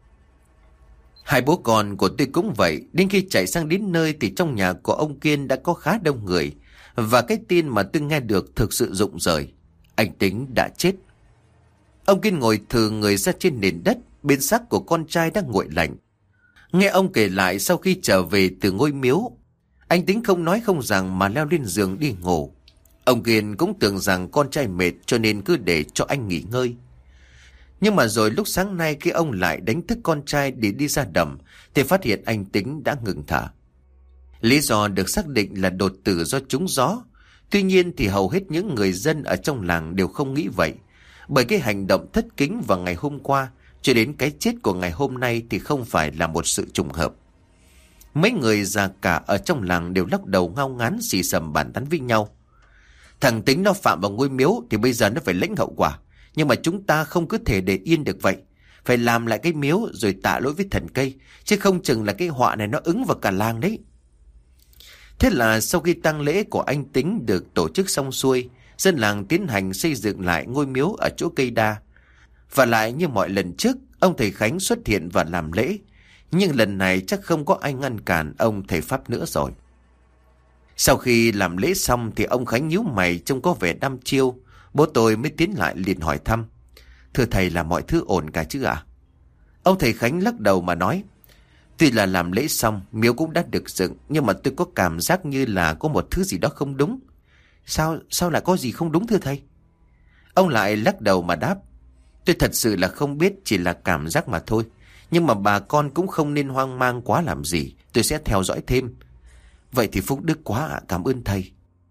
Hai bố con của tôi cũng vậy. Đến khi chạy sang đến nơi thì trong nhà của ông Kiên đã có khá đông người. Và cái tin mà tôi nghe được thực sự rụng rời: anh Tính đã chết. Ông Kiên ngồi thừ người ra trên nền đất, bên xác của con trai đang nguội lạnh. Nghe ông kể lại sau khi trở về từ ngôi miếu, anh Tính không nói không rằng mà leo lên giường đi ngủ. Ông Kiên cũng tưởng rằng con trai mệt cho nên cứ để cho anh nghỉ ngơi. Nhưng mà rồi lúc sáng nay khi ông lại đánh thức con trai để đi ra đầm thì phát hiện anh Tính đã ngừng thở. Lý do được xác định là đột tử do trúng gió. Tuy nhiên thì hầu hết những người dân ở trong làng đều không nghĩ vậy, bởi cái hành động thất kính vào ngày hôm qua cho đến cái chết của ngày hôm nay thì không phải là một sự trùng hợp. Mấy người già cả ở trong làng đều lắc đầu ngao ngán xì xầm bàn tán với nhau. Thằng Tính nó phạm vào ngôi miếu thì bây giờ nó phải lãnh hậu quả. Nhưng mà chúng ta không cứ thể để yên được vậy. Phải làm lại cái miếu rồi tạ lỗi với thần cây, chứ không chừng là cái họa này nó ứng vào cả làng đấy. Thế là sau khi tang lễ của anh Tính được tổ chức xong xuôi, dân làng tiến hành xây dựng lại ngôi miếu ở chỗ cây đa. Và lại như mọi lần trước, ông thầy Khánh xuất hiện và làm lễ. Nhưng lần này chắc không có ai ngăn cản ông thầy Pháp nữa rồi. Sau khi làm lễ xong thì ông Khánh nhíu mày trông có vẻ đăm chiêu. Bố tôi mới tiến lại liền hỏi thăm: "Thưa thầy, là mọi thứ ổn cả chứ ạ?" Ông thầy Khánh lắc đầu mà nói: "Tuy là làm lễ xong, miếu cũng đã được dựng, nhưng mà tôi có cảm giác như là có một thứ gì đó không đúng." Sao, sao lại có gì không đúng thưa thầy? Ông lại lắc đầu mà đáp: "Tôi thật sự là không biết, chỉ là cảm giác mà thôi. Nhưng mà bà con cũng không nên hoang mang quá làm gì, tôi sẽ theo dõi thêm." "Vậy thì phúc đức quá ạ, cảm ơn thầy."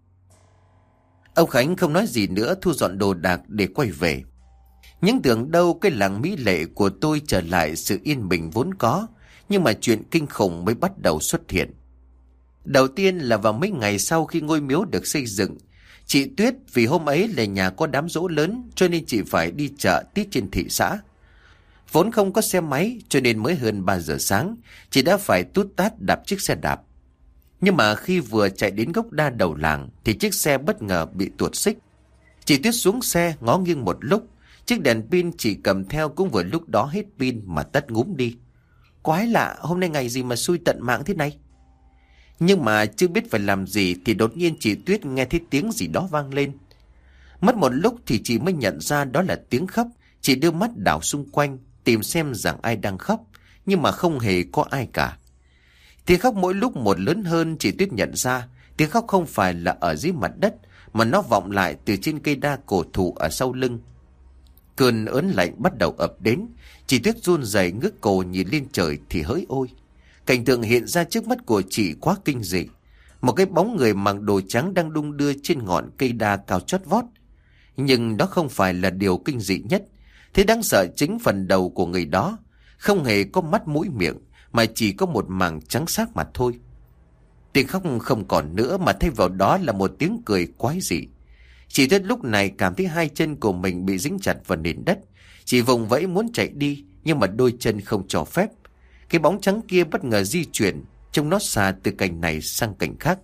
Ông Khánh không nói gì nữa, thu dọn đồ đạc để quay về. Nhưng tưởng đâu cái làng mỹ lệ của tôi trở lại sự yên bình vốn có, nhưng mà chuyện kinh khủng mới bắt đầu xuất hiện. Đầu tiên là vào mấy ngày sau khi ngôi miếu được xây dựng, chị Tuyết vì hôm ấy là nhà có đám giỗ lớn cho nên chị phải đi chợ tít trên thị xã. Vốn không có xe máy cho nên mới hơn ba giờ sáng, chị đã phải tút tát đạp chiếc xe đạp. Nhưng mà khi vừa chạy đến gốc đa đầu làng thì chiếc xe bất ngờ bị tuột xích. Chị Tuyết xuống xe ngó nghiêng một lúc, chiếc đèn pin chị cầm theo cũng vừa lúc đó hết pin mà tắt ngúm đi. Quái lạ, hôm nay ngày gì mà xui tận mạng thế này? Nhưng mà chưa biết phải làm gì thì đột nhiên chị Tuyết nghe thấy tiếng gì đó vang lên. Mất một lúc thì chị mới nhận ra đó là tiếng khóc. Chị đưa mắt đảo xung quanh tìm xem rằng ai đang khóc, nhưng mà không hề có ai cả. Tiếng khóc mỗi lúc một lớn hơn. Chị Tuyết nhận ra tiếng khóc không phải là ở dưới mặt đất, mà nó vọng lại từ trên cây đa cổ thụ ở sau lưng. Cơn ớn lạnh bắt đầu ập đến. Chị Tuyết run rẩy ngước cổ nhìn lên trời thì hỡi ôi, cảnh tượng hiện ra trước mắt của chị quá kinh dị. Một cái bóng người mặc đồ trắng đang đung đưa trên ngọn cây đa cao chót vót. Nhưng đó không phải là điều kinh dị nhất. Thế đáng sợ chính phần đầu của người đó không hề có mắt mũi miệng, mà chỉ có một mảng trắng xác mà thôi. Tiếng khóc không còn nữa, mà thay vào đó là một tiếng cười quái dị. Chị Tuyết lúc này cảm thấy hai chân của mình bị dính chặt vào nền đất. Chị vùng vẫy muốn chạy đi, nhưng mà đôi chân không cho phép. Cái bóng trắng kia bất ngờ di chuyển, trông nó xa từ cành này sang cành khác.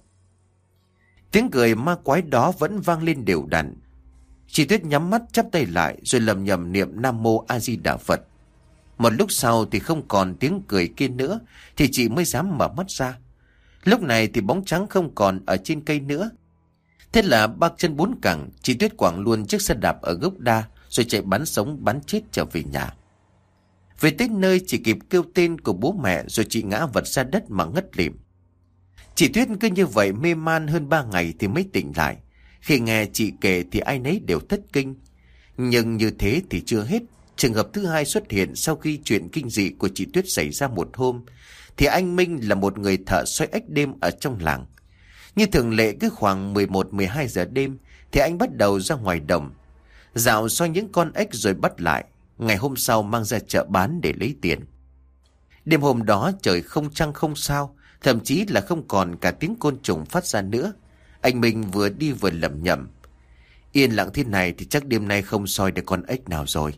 Tiếng cười ma quái đó vẫn vang lên đều đặn. Chị Tuyết nhắm mắt chắp tay lại rồi lầm nhầm niệm Nam Mô A Di Đà Phật. Một lúc sau thì không còn tiếng cười kia nữa, thì chị mới dám mở mắt ra. Lúc này thì bóng trắng không còn ở trên cây nữa. Thế là ba chân bốn cẳng, chị Tuyết quẳng luôn chiếc xe đạp ở gốc đa rồi chạy bắn sống bắn chết trở về nhà. Về tới nơi chỉ kịp kêu tên của bố mẹ rồi chị ngã vật ra đất mà ngất lịm. Chị Tuyết cứ như vậy mê man hơn ba ngày thì mới tỉnh lại. Khi nghe chị kể thì ai nấy đều thất kinh. Nhưng như thế thì chưa hết. Trường hợp thứ hai xuất hiện sau khi chuyện kinh dị của chị Tuyết xảy ra một hôm. Thì anh Minh là một người thợ xoay ếch đêm ở trong làng. Như thường lệ cứ khoảng mười một mười hai giờ đêm thì anh bắt đầu ra ngoài đồng, dạo xoay những con ếch rồi bắt lại. Ngày hôm sau mang ra chợ bán để lấy tiền. Đêm hôm đó trời không trăng không sao, thậm chí là không còn cả tiếng côn trùng phát ra nữa. Anh Minh vừa đi vừa lẩm nhẩm: yên lặng thế này thì chắc đêm nay không soi được con ếch nào rồi.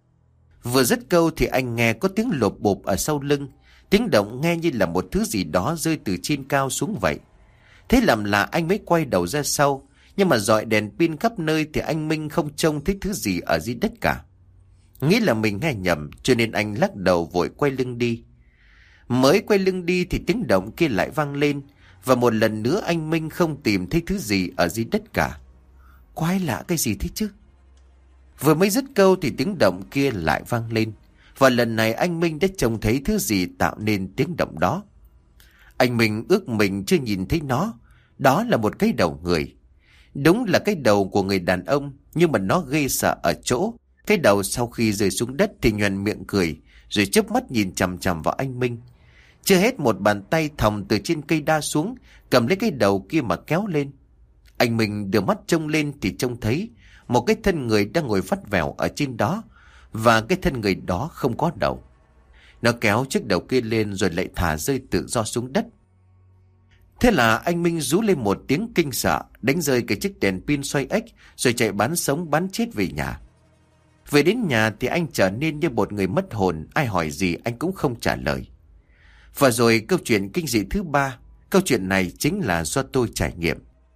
Vừa dứt câu thì anh nghe có tiếng lộp bộp ở sau lưng. Tiếng động nghe như là một thứ gì đó rơi từ trên cao xuống vậy. Thế làm là anh mới quay đầu ra sau. Nhưng mà dọi đèn pin khắp nơi thì anh Minh không trông thấy thứ gì ở dưới đất cả. Nghĩ là mình nghe nhầm cho nên anh lắc đầu vội quay lưng đi. Mới quay lưng đi thì tiếng động kia lại vang lên. Và một lần nữa anh Minh không tìm thấy thứ gì ở dưới đất cả. Quái lạ cái gì thế chứ? Vừa mới dứt câu thì tiếng động kia lại vang lên. Và lần này anh Minh đã trông thấy thứ gì tạo nên tiếng động đó. Anh Minh ước mình chưa nhìn thấy nó. Đó là một cái đầu người. Đúng là cái đầu của người đàn ông, nhưng mà nó ghê sợ ở chỗ Cái đầu sau khi rơi xuống đất thì nhoẻn miệng cười, rồi chớp mắt nhìn chằm chằm vào anh Minh. Chưa hết, một bàn tay thòng từ trên cây đa xuống, cầm lấy cái đầu kia mà kéo lên. Anh Minh đưa mắt trông lên thì trông thấy một cái thân người đang ngồi vắt vẻo ở trên đó, và cái thân người đó không có đầu. Nó kéo chiếc đầu kia lên rồi lại thả rơi tự do xuống đất. Thế là anh Minh rú lên một tiếng kinh sợ, đánh rơi cái chiếc đèn pin xoay ếch, rồi chạy bán sống bán chết về nhà. Về đến nhà thì anh trở nên như một người mất hồn, ai hỏi gì anh cũng không trả lời. Và rồi câu chuyện kinh dị thứ ba, câu chuyện này chính là do tôi trải nghiệm.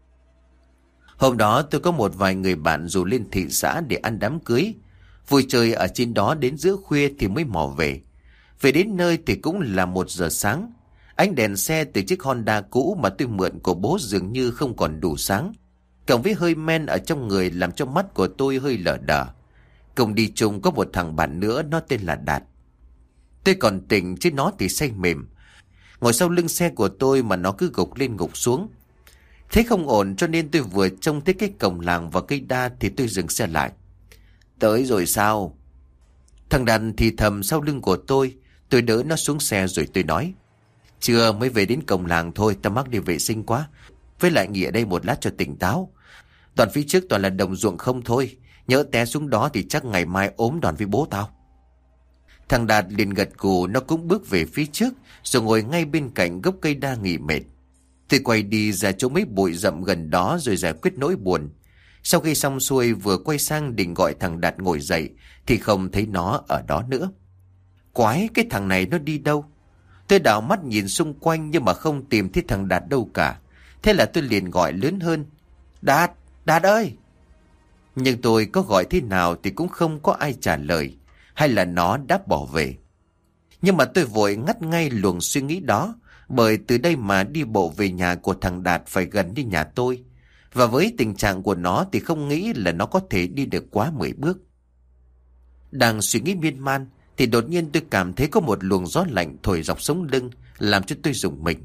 Hôm đó tôi có một vài người bạn rủ lên thị xã để ăn đám cưới. Vui chơi ở trên đó đến giữa khuya thì mới mò về. Về đến nơi thì cũng là một giờ sáng. Ánh đèn xe từ chiếc Honda cũ mà tôi mượn của bố dường như không còn đủ sáng, cộng với hơi men ở trong người làm cho mắt của tôi hơi lờ đờ. Cùng đi chung có một thằng bạn nữa, nó tên là Đạt. Tôi còn tỉnh chứ nó thì say mềm. Ngồi sau lưng xe của tôi mà nó cứ gục lên gục xuống. Thế không ổn cho nên tôi vừa trông thấy cái cổng làng và cây đa thì tôi dừng xe lại. Tới rồi sao? Thằng Đạt thì thầm sau lưng của tôi. Tôi đỡ nó xuống xe rồi tôi nói. Chưa, mới về đến cổng làng thôi, tao mắc đi vệ sinh quá. Với lại nghỉ ở đây một lát cho tỉnh táo. Toàn phía trước toàn là đồng ruộng không thôi. Nhỡ té xuống đó thì chắc ngày mai ốm đòn với bố tao. Thằng Đạt liền gật gù, nó cũng bước về phía trước, rồi ngồi ngay bên cạnh gốc cây đa nghỉ mệt. Tôi quay đi ra chỗ mấy bụi rậm gần đó rồi giải quyết nỗi buồn. Sau khi xong xuôi vừa quay sang định gọi thằng Đạt ngồi dậy thì không thấy nó ở đó nữa. Quái, cái thằng này nó đi đâu? Tôi đảo mắt nhìn xung quanh nhưng mà không tìm thấy thằng Đạt đâu cả. Thế là tôi liền gọi lớn hơn. Đạt, Đạt ơi! Nhưng tôi có gọi thế nào thì cũng không có ai trả lời. Hay là nó đã bỏ về? Nhưng mà tôi vội ngắt ngay luồng suy nghĩ đó. Bởi từ đây mà đi bộ về nhà của thằng Đạt phải gần đi nhà tôi. Và với tình trạng của nó thì không nghĩ là nó có thể đi được quá mười bước. Đang suy nghĩ miên man thì đột nhiên tôi cảm thấy có một luồng gió lạnh thổi dọc sống lưng, làm cho tôi rùng mình.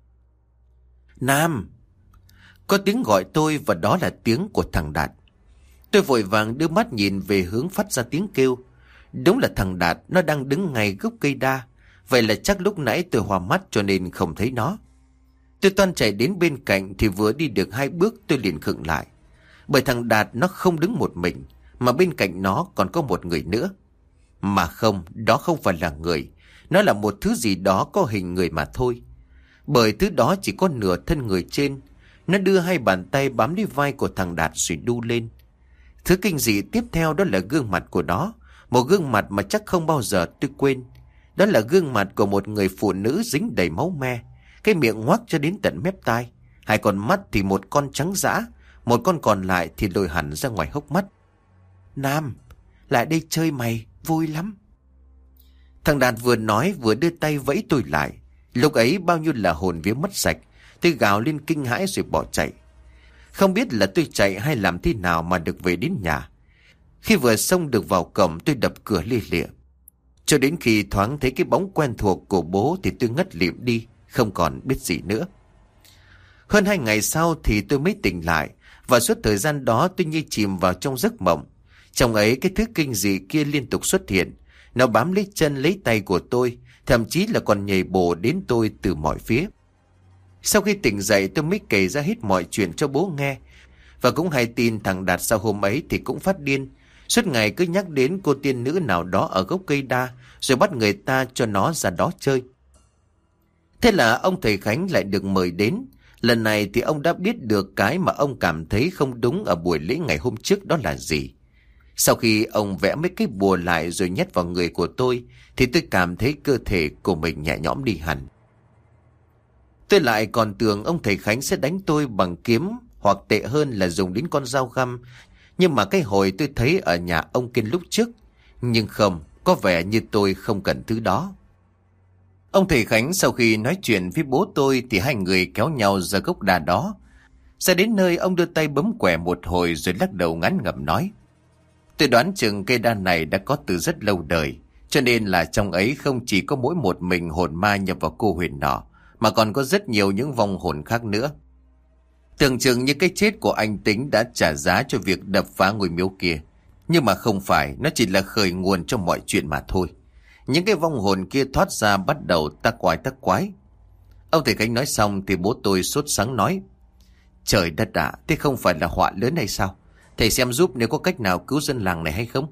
Nam! Có tiếng gọi tôi và đó là tiếng của thằng Đạt. Tôi vội vàng đưa mắt nhìn về hướng phát ra tiếng kêu. Đúng là thằng Đạt, nó đang đứng ngay gốc cây đa. Vậy là chắc lúc nãy tôi hoa mắt cho nên không thấy nó. Tôi toan chạy đến bên cạnh thì vừa đi được hai bước tôi liền khựng lại. Bởi thằng Đạt nó không đứng một mình, mà bên cạnh nó còn có một người nữa. Mà không, đó không phải là người. Nó là một thứ gì đó có hình người mà thôi. Bởi thứ đó chỉ có nửa thân người trên. Nó đưa hai bàn tay bám lấy vai của thằng Đạt rồi đu lên. Thứ kinh dị tiếp theo đó là gương mặt của nó. Một gương mặt mà chắc không bao giờ tôi quên. Đó là gương mặt của một người phụ nữ dính đầy máu me. Cái miệng ngoác cho đến tận mép tai. Hai con mắt thì một con trắng dã, một con còn lại thì lồi hẳn ra ngoài hốc mắt. Nam, lại đây chơi mày, vui lắm. Thằng Đạt vừa nói vừa đưa tay vẫy tôi lại. Lúc ấy bao nhiêu là hồn vía mất sạch. Tôi gào lên kinh hãi rồi bỏ chạy. Không biết là tôi chạy hay làm thế nào mà được về đến nhà. Khi vừa xông được vào cổng tôi đập cửa lia lịa. Cho đến khi thoáng thấy cái bóng quen thuộc của bố thì tôi ngất lịm đi, không còn biết gì nữa. Hơn hai ngày sau thì tôi mới tỉnh lại. Và suốt thời gian đó tôi như chìm vào trong giấc mộng. Trong ấy cái thứ kinh dị kia liên tục xuất hiện. Nó bám lấy chân lấy tay của tôi, thậm chí là còn nhảy bổ đến tôi từ mọi phía. Sau khi tỉnh dậy tôi mới kể ra hết mọi chuyện cho bố nghe. Và cũng hay tin thằng Đạt sau hôm ấy thì cũng phát điên. Suốt ngày cứ nhắc đến cô tiên nữ nào đó ở gốc cây đa, rồi bắt người ta cho nó ra đó chơi. Thế là ông thầy Khánh lại được mời đến. Lần này thì ông đã biết được cái mà ông cảm thấy không đúng ở buổi lễ ngày hôm trước đó là gì. Sau khi ông vẽ mấy cái bùa lại rồi nhét vào người của tôi, thì tôi cảm thấy cơ thể của mình nhẹ nhõm đi hẳn. Tôi lại còn tưởng ông thầy Khánh sẽ đánh tôi bằng kiếm, hoặc tệ hơn là dùng đến con dao găm. Nhưng mà cái hồi tôi thấy ở nhà ông Kiên lúc trước. Nhưng không, có vẻ như tôi không cần thứ đó. Ông thầy Khánh sau khi nói chuyện với bố tôi thì hai người kéo nhau ra gốc đa đó. Ra đến nơi ông đưa tay bấm quẻ một hồi rồi lắc đầu ngán ngẩm nói. Tôi đoán chừng cây đa này đã có từ rất lâu đời, cho nên là trong ấy không chỉ có mỗi một mình hồn ma nhập vào cô Huyền nọ, mà còn có rất nhiều những vong hồn khác nữa. Tưởng chừng như cái chết của anh Tính đã trả giá cho việc đập phá ngôi miếu kia. Nhưng mà không phải, nó chỉ là khởi nguồn cho mọi chuyện mà thôi. Những cái vong hồn kia thoát ra bắt đầu tác oai tác quái. Ông thầy Khánh nói xong thì bố tôi sốt sắng nói: Trời đất ạ, thế không phải là họa lớn hay sao? Thầy xem giúp nếu có cách nào cứu dân làng này hay không?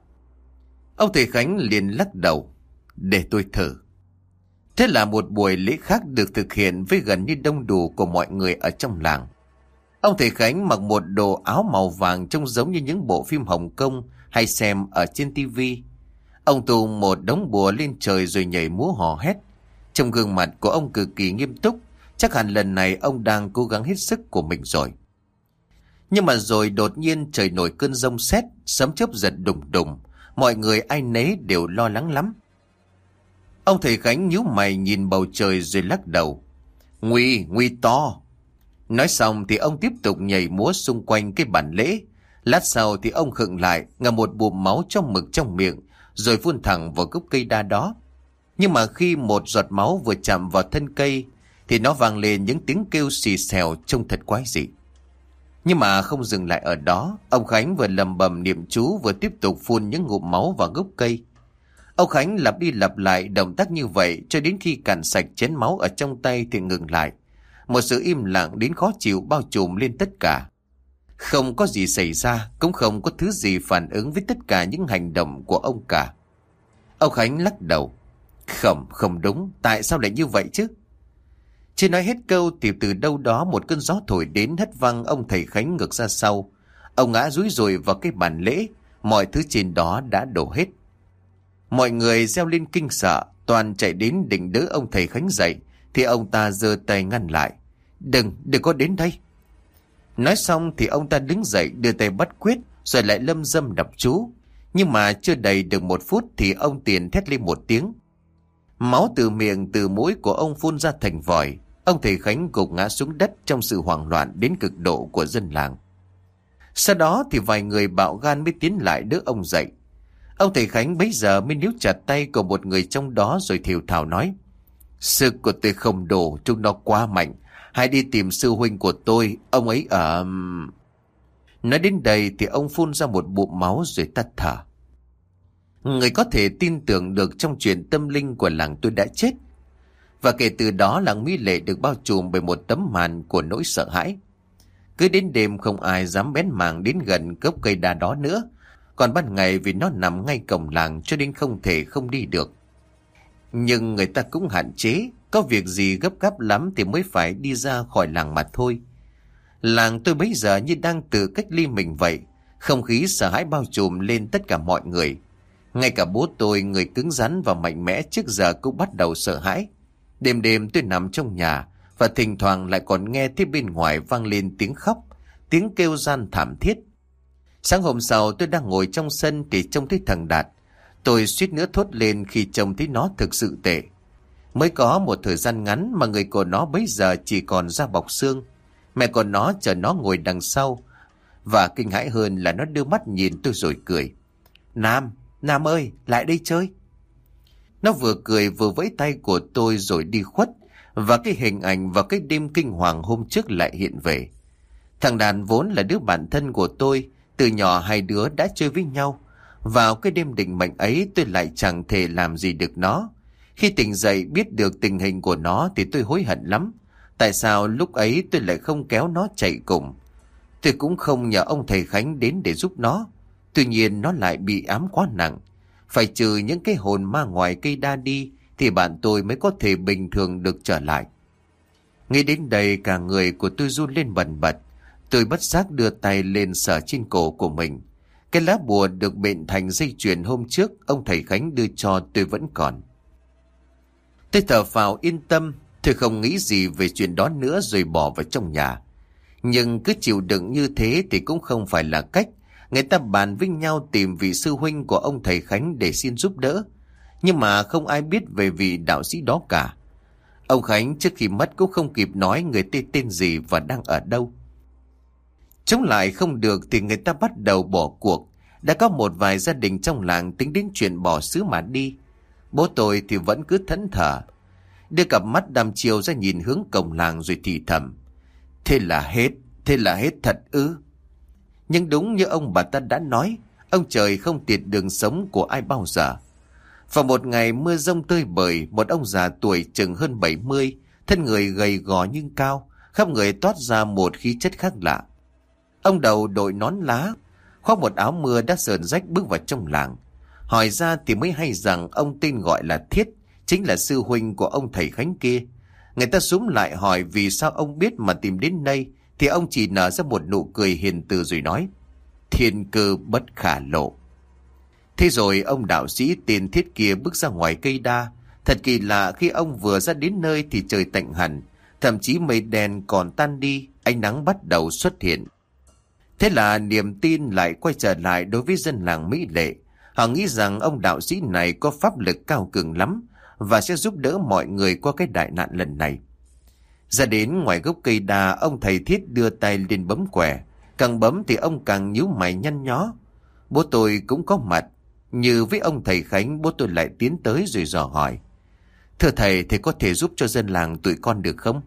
Ông thầy Khánh liền lắc đầu: Để tôi thử. Thế là một buổi lễ khác được thực hiện với gần như đông đủ của mọi người ở trong làng. Ông thầy Khánh mặc một đồ áo màu vàng trông giống như những bộ phim Hồng Kông hay xem ở trên tivi. Ông tung một đống bùa lên trời rồi nhảy múa hò hét. Trong gương mặt của ông cực kỳ nghiêm túc, chắc hẳn lần này ông đang cố gắng hết sức của mình rồi. Nhưng mà rồi đột nhiên trời nổi cơn giông sét, sấm chớp giật đùng đùng, mọi người ai nấy đều lo lắng lắm. Ông thầy Khánh nhíu mày nhìn bầu trời rồi lắc đầu: Nguy, nguy to. Nói xong thì ông tiếp tục nhảy múa xung quanh cái bàn lễ. Lát sau thì ông khựng lại, ngậm một bùm máu trong mực trong miệng, rồi phun thẳng vào gốc cây đa đó. Nhưng mà khi một giọt máu vừa chạm vào thân cây thì nó vang lên những tiếng kêu xì xèo trông thật quái dị. Nhưng mà không dừng lại ở đó, ông Khánh vừa lầm bầm niệm chú vừa tiếp tục phun những ngụm máu vào gốc cây. Ông Khánh lặp đi lặp lại động tác như vậy cho đến khi cạn sạch chén máu ở trong tay thì ngừng lại. Một sự im lặng đến khó chịu bao trùm lên tất cả. Không có gì xảy ra, cũng không có thứ gì phản ứng với tất cả những hành động của ông cả. Ông Khánh lắc đầu: Không, không đúng, tại sao lại như vậy chứ? Chưa nói hết câu thì từ đâu đó một cơn gió thổi đến hất văng ông thầy Khánh ngược ra sau. Ông ngã rúi rùi vào cái bàn lễ, mọi thứ trên đó đã đổ hết. Mọi người reo lên kinh sợ, toàn chạy đến định đỡ ông thầy Khánh dậy, thì ông ta giơ tay ngăn lại: Đừng, đừng có đến đây. Nói xong thì ông ta đứng dậy đưa tay bắt quyết, rồi lại lâm dâm đọc chú. Nhưng mà chưa đầy được một phút thì ông Tiền thét lên một tiếng. Máu từ miệng từ mũi của ông phun ra thành vòi. Ông thầy Khánh gục ngã xuống đất trong sự hoảng loạn đến cực độ của dân làng. Sau đó thì vài người bạo gan mới tiến lại đỡ ông dậy. Ông thầy Khánh bấy giờ mới níu chặt tay của một người trong đó rồi thều thào nói: Sức của tôi không đủ, chúng nó quá mạnh. Hãy đi tìm sư huynh của tôi, ông ấy ở... Nói đến đây thì ông phun ra một bụm máu rồi tắt thở. Người có thể tin tưởng được trong chuyện tâm linh của làng tôi đã chết. Và kể từ đó làng Mỹ Lệ được bao trùm bởi một tấm màn của nỗi sợ hãi. Cứ đến đêm không ai dám bén mảng đến gần gốc cây đa đó nữa. Còn ban ngày vì nó nằm ngay cổng làng cho nên không thể không đi được. Nhưng người ta cũng hạn chế, có việc gì gấp gáp lắm thì mới phải đi ra khỏi làng mà thôi. Làng tôi bấy giờ như đang tự cách ly mình vậy. Không khí sợ hãi bao trùm lên tất cả mọi người. Ngay cả bố tôi, người cứng rắn và mạnh mẽ trước giờ cũng bắt đầu sợ hãi. Đêm đêm tôi nằm trong nhà và thỉnh thoảng lại còn nghe thấy bên ngoài vang lên tiếng khóc, tiếng kêu gian thảm thiết. Sáng hôm sau tôi đang ngồi trong sân thì trông thấy thằng Đạt. Tôi suýt nữa thốt lên khi trông thấy nó thực sự tệ. Mới có một thời gian ngắn mà người của nó bấy giờ chỉ còn da bọc xương. Mẹ của nó chờ nó ngồi đằng sau. Và kinh hãi hơn là nó đưa mắt nhìn tôi rồi cười. Nam, Nam ơi, lại đây chơi. Nó vừa cười vừa vẫy tay của tôi rồi đi khuất. Và cái hình ảnh và cái đêm kinh hoàng hôm trước lại hiện về. Thằng Đàn vốn là đứa bạn thân của tôi. Từ nhỏ hai đứa đã chơi với nhau. Vào cái đêm định mệnh ấy tôi lại chẳng thể làm gì được nó. Khi tỉnh dậy biết được tình hình của nó thì tôi hối hận lắm. Tại sao lúc ấy tôi lại không kéo nó chạy cùng? Tôi cũng không nhờ ông thầy Khánh đến để giúp nó. Tuy nhiên nó lại bị ám quá nặng. Phải trừ những cái hồn ma ngoài cây đa đi thì bạn tôi mới có thể bình thường được trở lại. Nghĩ đến đây cả người của tôi run lên bần bật. Tôi bất giác đưa tay lên sờ trên cổ của mình. Cái lá bùa được bện thành dây chuyền hôm trước ông thầy Khánh đưa cho tôi vẫn còn. Tôi thở phào yên tâm. Tôi không nghĩ gì về chuyện đó nữa rồi bỏ vào trong nhà. Nhưng cứ chịu đựng như thế thì cũng không phải là cách. Người ta bàn với nhau tìm vị sư huynh của ông thầy Khánh để xin giúp đỡ. Nhưng mà không ai biết về vị đạo sĩ đó cả. Ông Khánh trước khi mất cũng không kịp nói người tên tên gì và đang ở đâu. Chống lại không được thì người ta bắt đầu bỏ cuộc. Đã có một vài gia đình trong làng tính đến chuyện bỏ xứ mà đi. Bố tôi thì vẫn cứ thẫn thờ, đưa cặp mắt đăm chiều ra nhìn hướng cổng làng rồi thì thầm: Thế là hết, thế là hết thật ư? Nhưng đúng như ông bà ta đã nói, Ông trời không tiệt đường sống của ai bao giờ. Vào một ngày mưa giông tơi bời, một ông già tuổi chừng hơn bảy mươi, thân người gầy gò nhưng cao, khắp người toát ra một khí chất khác lạ. Ông đầu đội nón lá, khoác một áo mưa đã sờn rách bước vào trong làng. Hỏi ra thì mới hay rằng ông tên gọi là Thiết, chính là sư huynh của ông thầy Khánh kia. Người ta xúm lại hỏi vì sao ông biết mà tìm đến đây, thì ông chỉ nở ra một nụ cười hiền từ rồi nói: thiên cơ bất khả lộ. Thế rồi ông đạo sĩ tên Thiết kia bước ra ngoài cây đa. Thật kỳ lạ, khi ông vừa ra đến nơi thì trời tạnh hẳn, thậm chí mây đen còn tan đi, ánh nắng bắt đầu xuất hiện. Thế là niềm tin lại quay trở lại đối với dân làng Mỹ Lệ. Họ nghĩ rằng ông đạo sĩ này có pháp lực cao cường lắm và sẽ giúp đỡ mọi người qua cái đại nạn lần này. Ra đến ngoài gốc cây đa, ông thầy Thiết đưa tay lên bấm quẻ. Càng bấm thì ông càng nhíu mày nhăn nhó. Bố tôi cũng có mặt. Như với ông thầy Khánh, bố tôi lại tiến tới rồi dò hỏi: thưa thầy, thầy có thể giúp cho dân làng tụi con được không?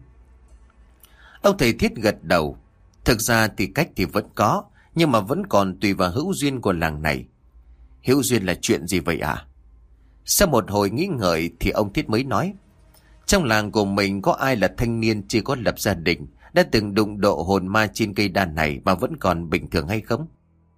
Ông thầy Thiết gật đầu. Thực ra thì cách thì vẫn có, nhưng mà vẫn còn tùy vào hữu duyên của làng này. Hữu duyên là chuyện gì vậy ạ? Sau một hồi nghĩ ngợi thì ông Thiết mới nói: trong làng của mình có ai là thanh niên chưa có lập gia đình, đã từng đụng độ hồn ma trên cây đa này mà vẫn còn bình thường hay không?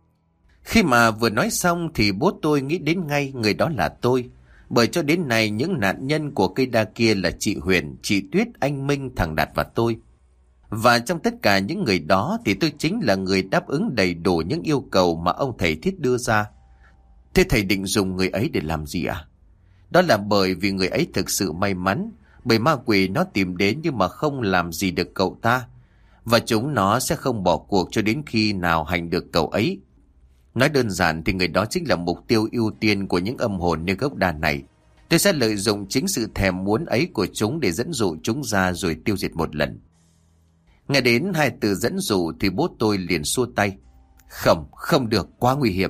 Khi mà vừa nói xong thì bố tôi nghĩ đến ngay người đó là tôi. Bởi cho đến nay những nạn nhân của cây đa kia là chị Huyền, chị Tuyết, anh Minh, thằng Đạt và tôi. Và trong tất cả những người đó thì tôi chính là người đáp ứng đầy đủ những yêu cầu mà ông thầy Thiết đưa ra. Thế thầy định dùng người ấy để làm gì à? Đó là bởi vì người ấy thực sự may mắn, bởi ma quỷ nó tìm đến nhưng mà không làm gì được cậu ta. Và chúng nó sẽ không bỏ cuộc cho đến khi nào hành được cậu ấy. Nói đơn giản thì người đó chính là mục tiêu ưu tiên của những âm hồn như gốc đa này. Tôi sẽ lợi dụng chính sự thèm muốn ấy của chúng để dẫn dụ chúng ra rồi tiêu diệt một lần. Nghe đến hai từ dẫn dụ thì bố tôi liền xua tay: không, không được, quá nguy hiểm.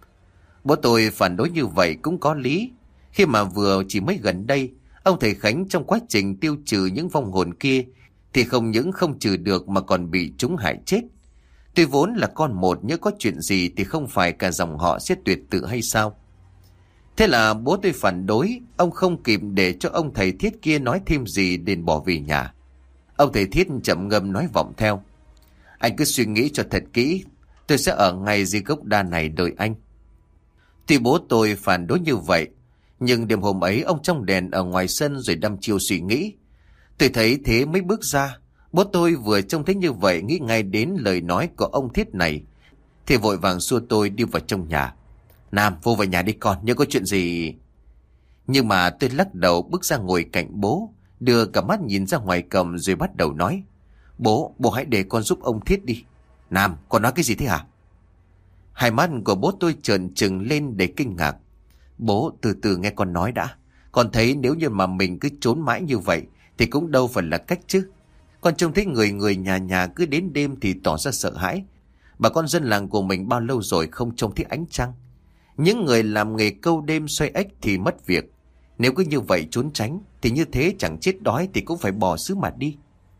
Bố tôi phản đối như vậy cũng có lý. Khi mà vừa chỉ mới gần đây, ông thầy Khánh trong quá trình tiêu trừ những vong hồn kia thì không những không trừ được mà còn bị chúng hại chết. Tuy vốn là con một, nhớ có chuyện gì thì không phải cả dòng họ sẽ tuyệt tự hay sao? Thế là bố tôi phản đối. Ông không kịp để cho ông thầy Thiết kia nói thêm gì liền bỏ về nhà. Ông thầy Thiết chậm ngâm nói vọng theo: anh cứ suy nghĩ cho thật kỹ, tôi sẽ ở ngay dưới gốc đa này đợi anh. Tuy bố tôi phản đối như vậy, nhưng đêm hôm ấy ông trong đèn ở ngoài sân rồi đăm chiêu suy nghĩ. Tôi thấy thế mới bước ra. Bố tôi vừa trông thấy như vậy nghĩ ngay đến lời nói của ông Thiết này thì vội vàng xua tôi đi vào trong nhà. Nam, vô vào nhà đi con, nhớ có chuyện gì. Nhưng mà tôi lắc đầu bước ra ngồi cạnh bố, đưa cả mắt nhìn ra ngoài cầm rồi bắt đầu nói: Bố, bố hãy để con giúp ông Thiết đi. Nam, con nói cái gì thế hả? Hai mắt của bố tôi trợn trừng lên để kinh ngạc. Bố, từ từ nghe con nói đã. Con thấy nếu như mà mình cứ trốn mãi như vậy thì cũng đâu phải là cách chứ. Con trông thấy người người nhà nhà cứ đến đêm thì tỏ ra sợ hãi. Bà con dân làng của mình bao lâu rồi không trông thấy ánh trăng. Những người làm nghề câu đêm xoay ếch thì mất việc. Nếu cứ như vậy trốn tránh thì như thế chẳng chết đói thì cũng phải bỏ xứ mà đi.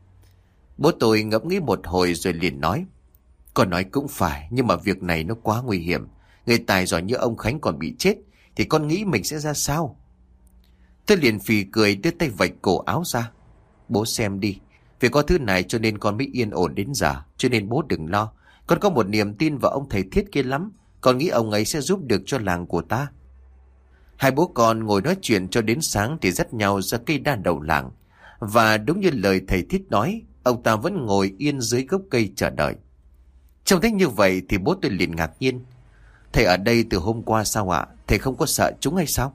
Bố tôi ngẫm nghĩ một hồi rồi liền nói: Con nói cũng phải, nhưng mà việc này nó quá nguy hiểm. Người tài giỏi như ông Khánh còn bị chết thì con nghĩ mình sẽ ra sao? Tôi liền phì cười đưa tay vạch cổ áo ra. Bố xem đi, vì có thứ này cho nên con mới yên ổn đến giờ. Cho nên bố đừng lo. Con có một niềm tin vào ông thầy Thiết kia lắm. Con nghĩ ông ấy sẽ giúp được cho làng của ta. Hai bố con ngồi nói chuyện cho đến sáng thì dắt nhau ra cây đa đầu làng. Và đúng như lời thầy Thiết nói, ông ta vẫn ngồi yên dưới gốc cây chờ đợi. Trông thấy như vậy thì bố tôi liền ngạc nhiên. Thầy ở đây từ hôm qua sao ạ? Thầy không có sợ chúng hay sao?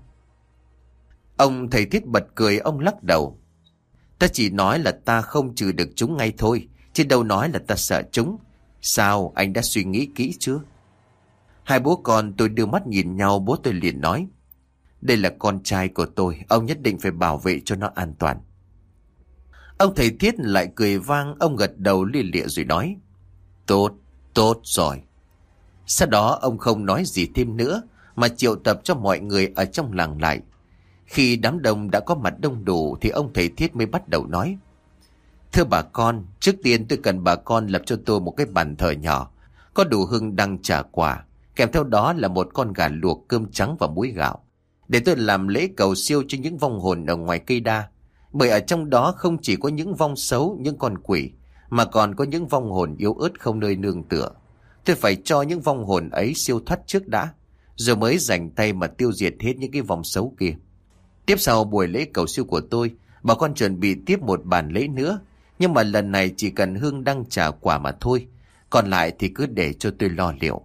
Ông thầy Thiết bật cười, ông lắc đầu. Ta chỉ nói là ta không trừ được chúng ngay thôi, chứ đâu nói là ta sợ chúng. Sao, anh đã suy nghĩ kỹ chưa? Hai bố con tôi đưa mắt nhìn nhau, bố tôi liền nói: Đây là con trai của tôi, ông nhất định phải bảo vệ cho nó an toàn. Ông thầy Thiết lại cười vang, ông gật đầu lia lịa rồi nói: Tốt, tốt rồi. Sau đó ông không nói gì thêm nữa mà triệu tập cho mọi người ở trong làng lại. Khi đám đông đã có mặt đông đủ thì ông thầy Thiết mới bắt đầu nói: Thưa bà con, trước tiên tôi cần bà con lập cho tôi một cái bàn thờ nhỏ, có đủ hương đăng trà quả. kèm theo đó là một con gà luộc, cơm trắng và muối gạo, để tôi làm lễ cầu siêu cho những vong hồn ở ngoài cây đa. Bởi ở trong đó không chỉ có những vong xấu, những con quỷ, mà còn có những vong hồn yếu ớt không nơi nương tựa. Tôi phải cho những vong hồn ấy siêu thoát trước đã, rồi mới dành tay mà tiêu diệt hết những cái vong xấu kia. Tiếp sau buổi lễ cầu siêu của tôi, bà con chuẩn bị tiếp một bàn lễ nữa, nhưng mà lần này chỉ cần hương đăng trà quả mà thôi, còn lại thì cứ để cho tôi lo liệu.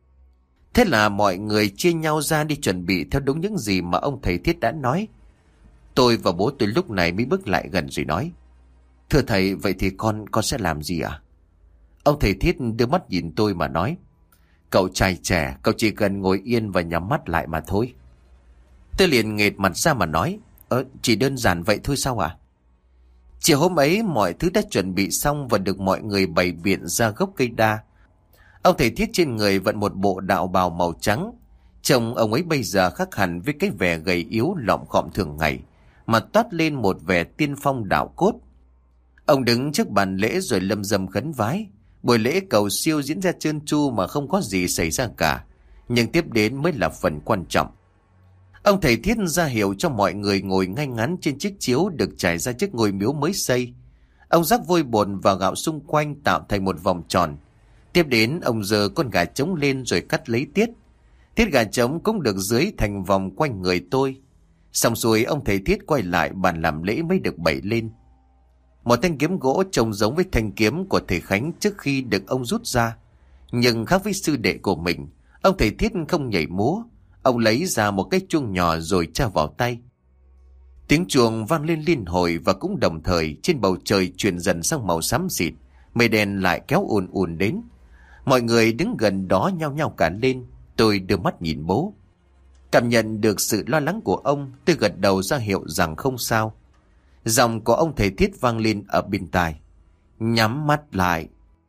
Thế là mọi người chia nhau ra đi chuẩn bị theo đúng những gì mà ông thầy Thiết đã nói. Tôi và bố tôi lúc này mới bước lại gần rồi nói: "Thưa thầy, vậy thì con con sẽ làm gì ạ?" Ông thầy Thiết đưa mắt nhìn tôi mà nói: "Cậu trai trẻ, cậu chỉ cần ngồi yên và nhắm mắt lại mà thôi." Tôi liền nghệt mặt ra mà nói: Ờ, chỉ đơn giản vậy thôi sao ạ?" Chiều hôm ấy mọi thứ đã chuẩn bị xong và được mọi người bày biện ra gốc cây đa. Ông thầy Thiết trên người vận một bộ đạo bào màu trắng. Trông ông ấy bây giờ khác hẳn với cái vẻ gầy yếu lọm khọm thường ngày, mà toát lên một vẻ tiên phong đạo cốt. Ông đứng trước bàn lễ rồi lâm dâm khấn vái. Buổi lễ cầu siêu diễn ra trơn tru mà không có gì xảy ra cả. Nhưng tiếp đến mới là phần quan trọng. Ông thầy Thiết ra hiệu cho mọi người ngồi ngay ngắn trên chiếc chiếu được trải ra chiếc ngôi miếu mới xây. Ông rắc vôi bột và gạo xung quanh tạo thành một vòng tròn. Tiếp đến ông giơ con gà trống lên rồi cắt lấy tiết. Tiết gà trống cũng được dưới thành vòng quanh người tôi. Xong xuôi ông thầy Thiết quay lại bàn làm lễ mới được bày lên. Một thanh kiếm gỗ trông giống với thanh kiếm của thầy Khánh trước khi được ông rút ra. Nhưng khác với sư đệ của mình, ông thầy Thiết không nhảy múa. Ông lấy ra một cái chuông nhỏ rồi trao vào tay. Tiếng chuông vang lên liên hồi và cũng đồng thời trên bầu trời chuyển dần sang màu xám xịt. Mây đen lại kéo ùn ùn đến. Mọi người đứng gần đó nhao nhao cả lên. Tôi đưa mắt nhìn bố. Cảm nhận được sự lo lắng của ông, tôi gật đầu ra hiệu rằng không sao. Giọng của ông thầy Thiết vang lên ở bên tai: "Nhắm mắt lại."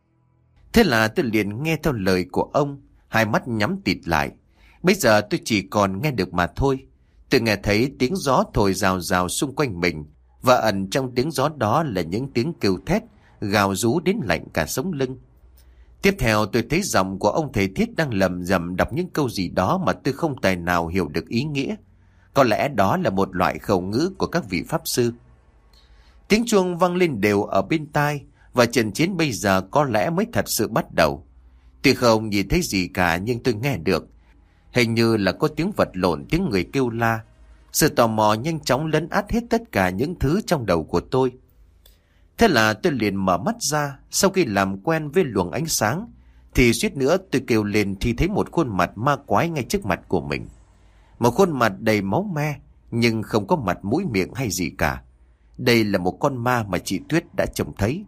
Thế là tôi liền nghe theo lời của ông, hai mắt nhắm tịt lại. Bây giờ tôi chỉ còn nghe được mà thôi. Tôi nghe thấy tiếng gió thổi rào rào xung quanh mình, và ẩn trong tiếng gió đó là những tiếng kêu thét, gào rú đến lạnh cả sống lưng. Tiếp theo tôi thấy giọng của ông thầy Thiết đang lầm rầm đọc những câu gì đó mà tôi không tài nào hiểu được ý nghĩa. Có lẽ đó là một loại khẩu ngữ của các vị pháp sư. Tiếng chuông vang lên đều ở bên tai, và trận chiến bây giờ có lẽ mới thật sự bắt đầu. Tuy không nhìn thấy gì cả nhưng tôi nghe được. Hình như là có tiếng vật lộn, tiếng người kêu la. Sự tò mò nhanh chóng lấn át hết tất cả những thứ trong đầu của tôi. Thế là tôi liền mở mắt ra. Sau khi làm quen với luồng ánh sáng thì suýt nữa tôi kêu lên khi thấy một khuôn mặt ma quái ngay trước mặt của mình. Một khuôn mặt đầy máu me, nhưng không có mặt mũi miệng hay gì cả. Đây là một con ma mà chị Tuyết đã trông thấy.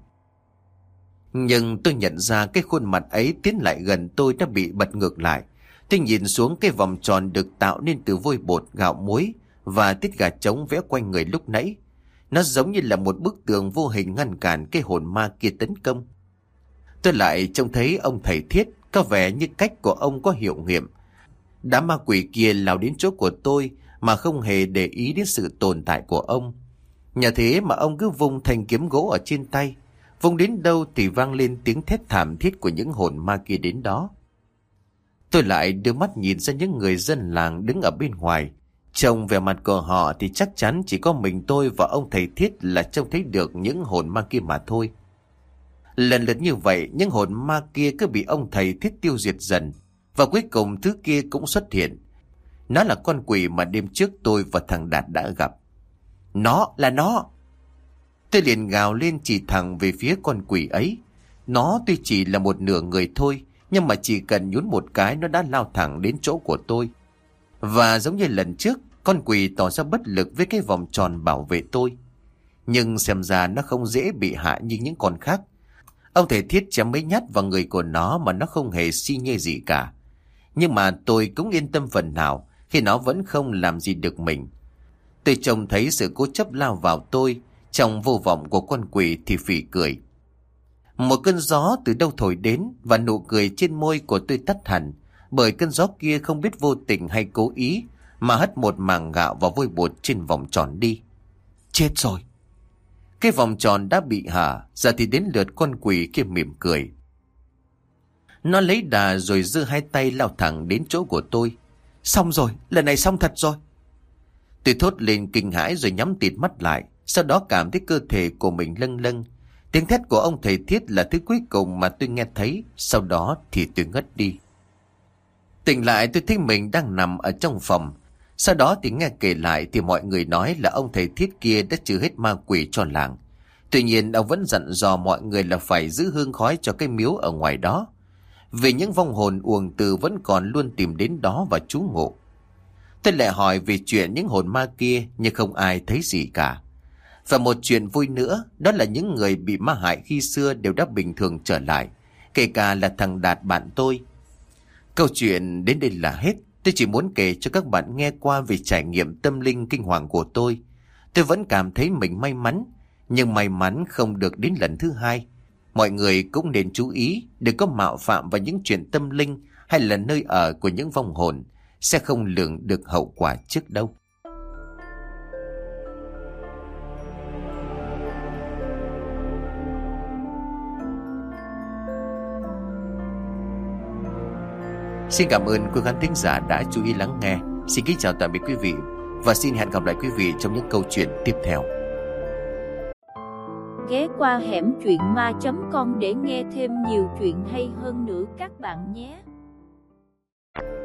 Nhưng tôi nhận ra cái khuôn mặt ấy tiến lại gần tôi đã bị bật ngược lại. Tôi nhìn xuống cái vòng tròn được tạo nên từ vôi bột, gạo muối và tiết gà trống vẽ quanh người lúc nãy. Nó giống như là một bức tường vô hình ngăn cản cái hồn ma kia tấn công. Tôi lại trông thấy ông thầy Thiết, có vẻ như cách của ông có hiệu nghiệm. Đám ma quỷ kia lao đến chỗ của tôi mà không hề để ý đến sự tồn tại của ông. Nhờ thế mà ông cứ vung thanh kiếm gỗ ở trên tay. Vung đến đâu thì vang lên tiếng thét thảm thiết của những hồn ma kia đến đó. Tôi lại đưa mắt nhìn ra những người dân làng đứng ở bên ngoài. Trông vẻ mặt của họ thì chắc chắn chỉ có mình tôi và ông thầy Thiết là trông thấy được những hồn ma kia mà thôi. Lần lượt như vậy, những hồn ma kia cứ bị ông thầy Thiết tiêu diệt dần. Và cuối cùng thứ kia cũng xuất hiện. Nó là con quỷ mà đêm trước tôi và thằng Đạt đã gặp. Nó là nó. Tôi liền gào lên chỉ thẳng về phía con quỷ ấy. Nó tuy chỉ là một nửa người thôi, nhưng mà chỉ cần nhún một cái nó đã lao thẳng đến chỗ của tôi. Và giống như lần trước, con quỷ tỏ ra bất lực với cái vòng tròn bảo vệ tôi. Nhưng xem ra nó không dễ bị hạ như những con khác. Ông thầy Thiết chém mấy nhát vào người của nó mà nó không hề si nhê gì cả. Nhưng mà tôi cũng yên tâm phần nào khi nó vẫn không làm gì được mình. Tôi trông thấy sự cố chấp lao vào tôi, trong vô vọng của con quỷ thì phì cười. Một cơn gió từ đâu thổi đến và nụ cười trên môi của tôi tắt hẳn, bởi cơn gió kia không biết vô tình hay cố ý mà hất một mảng gạo vào vôi bột trên vòng tròn đi. Chết rồi! Cái vòng tròn đã bị hả, giờ thì đến lượt con quỷ kia mỉm cười. Nó lấy đà rồi giơ hai tay lao thẳng đến chỗ của tôi. Xong rồi, lần này xong thật rồi. Tôi thốt lên kinh hãi rồi nhắm tịt mắt lại. Sau đó cảm thấy cơ thể của mình lâng lâng. Tiếng thét của ông thầy Thiết là thứ cuối cùng mà tôi nghe thấy. Sau đó thì tôi ngất đi. Tỉnh lại tôi thấy mình đang nằm ở trong phòng. Sau đó thì nghe kể lại thì mọi người nói là ông thầy Thiết kia đã trừ hết ma quỷ cho làng. Tuy nhiên ông vẫn dặn dò mọi người là phải giữ hương khói cho cái miếu ở ngoài đó. Vì những vong hồn uổng từ vẫn còn luôn tìm đến đó và trú ngụ. Tôi lại hỏi về chuyện những hồn ma kia nhưng không ai thấy gì cả. Và một chuyện vui nữa, đó là những người bị ma hại khi xưa đều đã bình thường trở lại, kể cả là thằng Đạt bạn tôi. Câu chuyện đến đây là hết. Tôi chỉ muốn kể cho các bạn nghe qua về trải nghiệm tâm linh kinh hoàng của tôi. Tôi vẫn cảm thấy mình may mắn, nhưng may mắn không được đến lần thứ hai. Mọi người cũng nên chú ý đừng có mạo phạm vào những chuyện tâm linh hay là nơi ở của những vong hồn, sẽ không lường được hậu quả trước đâu. Xin cảm ơn quý khán thính giả đã chú ý lắng nghe. Xin kính chào tạm biệt quý vị và xin hẹn gặp lại quý vị trong những câu chuyện tiếp theo. Ghé qua hẻm truyện ma chấm com để nghe thêm nhiều chuyện hay hơn nữa các bạn nhé.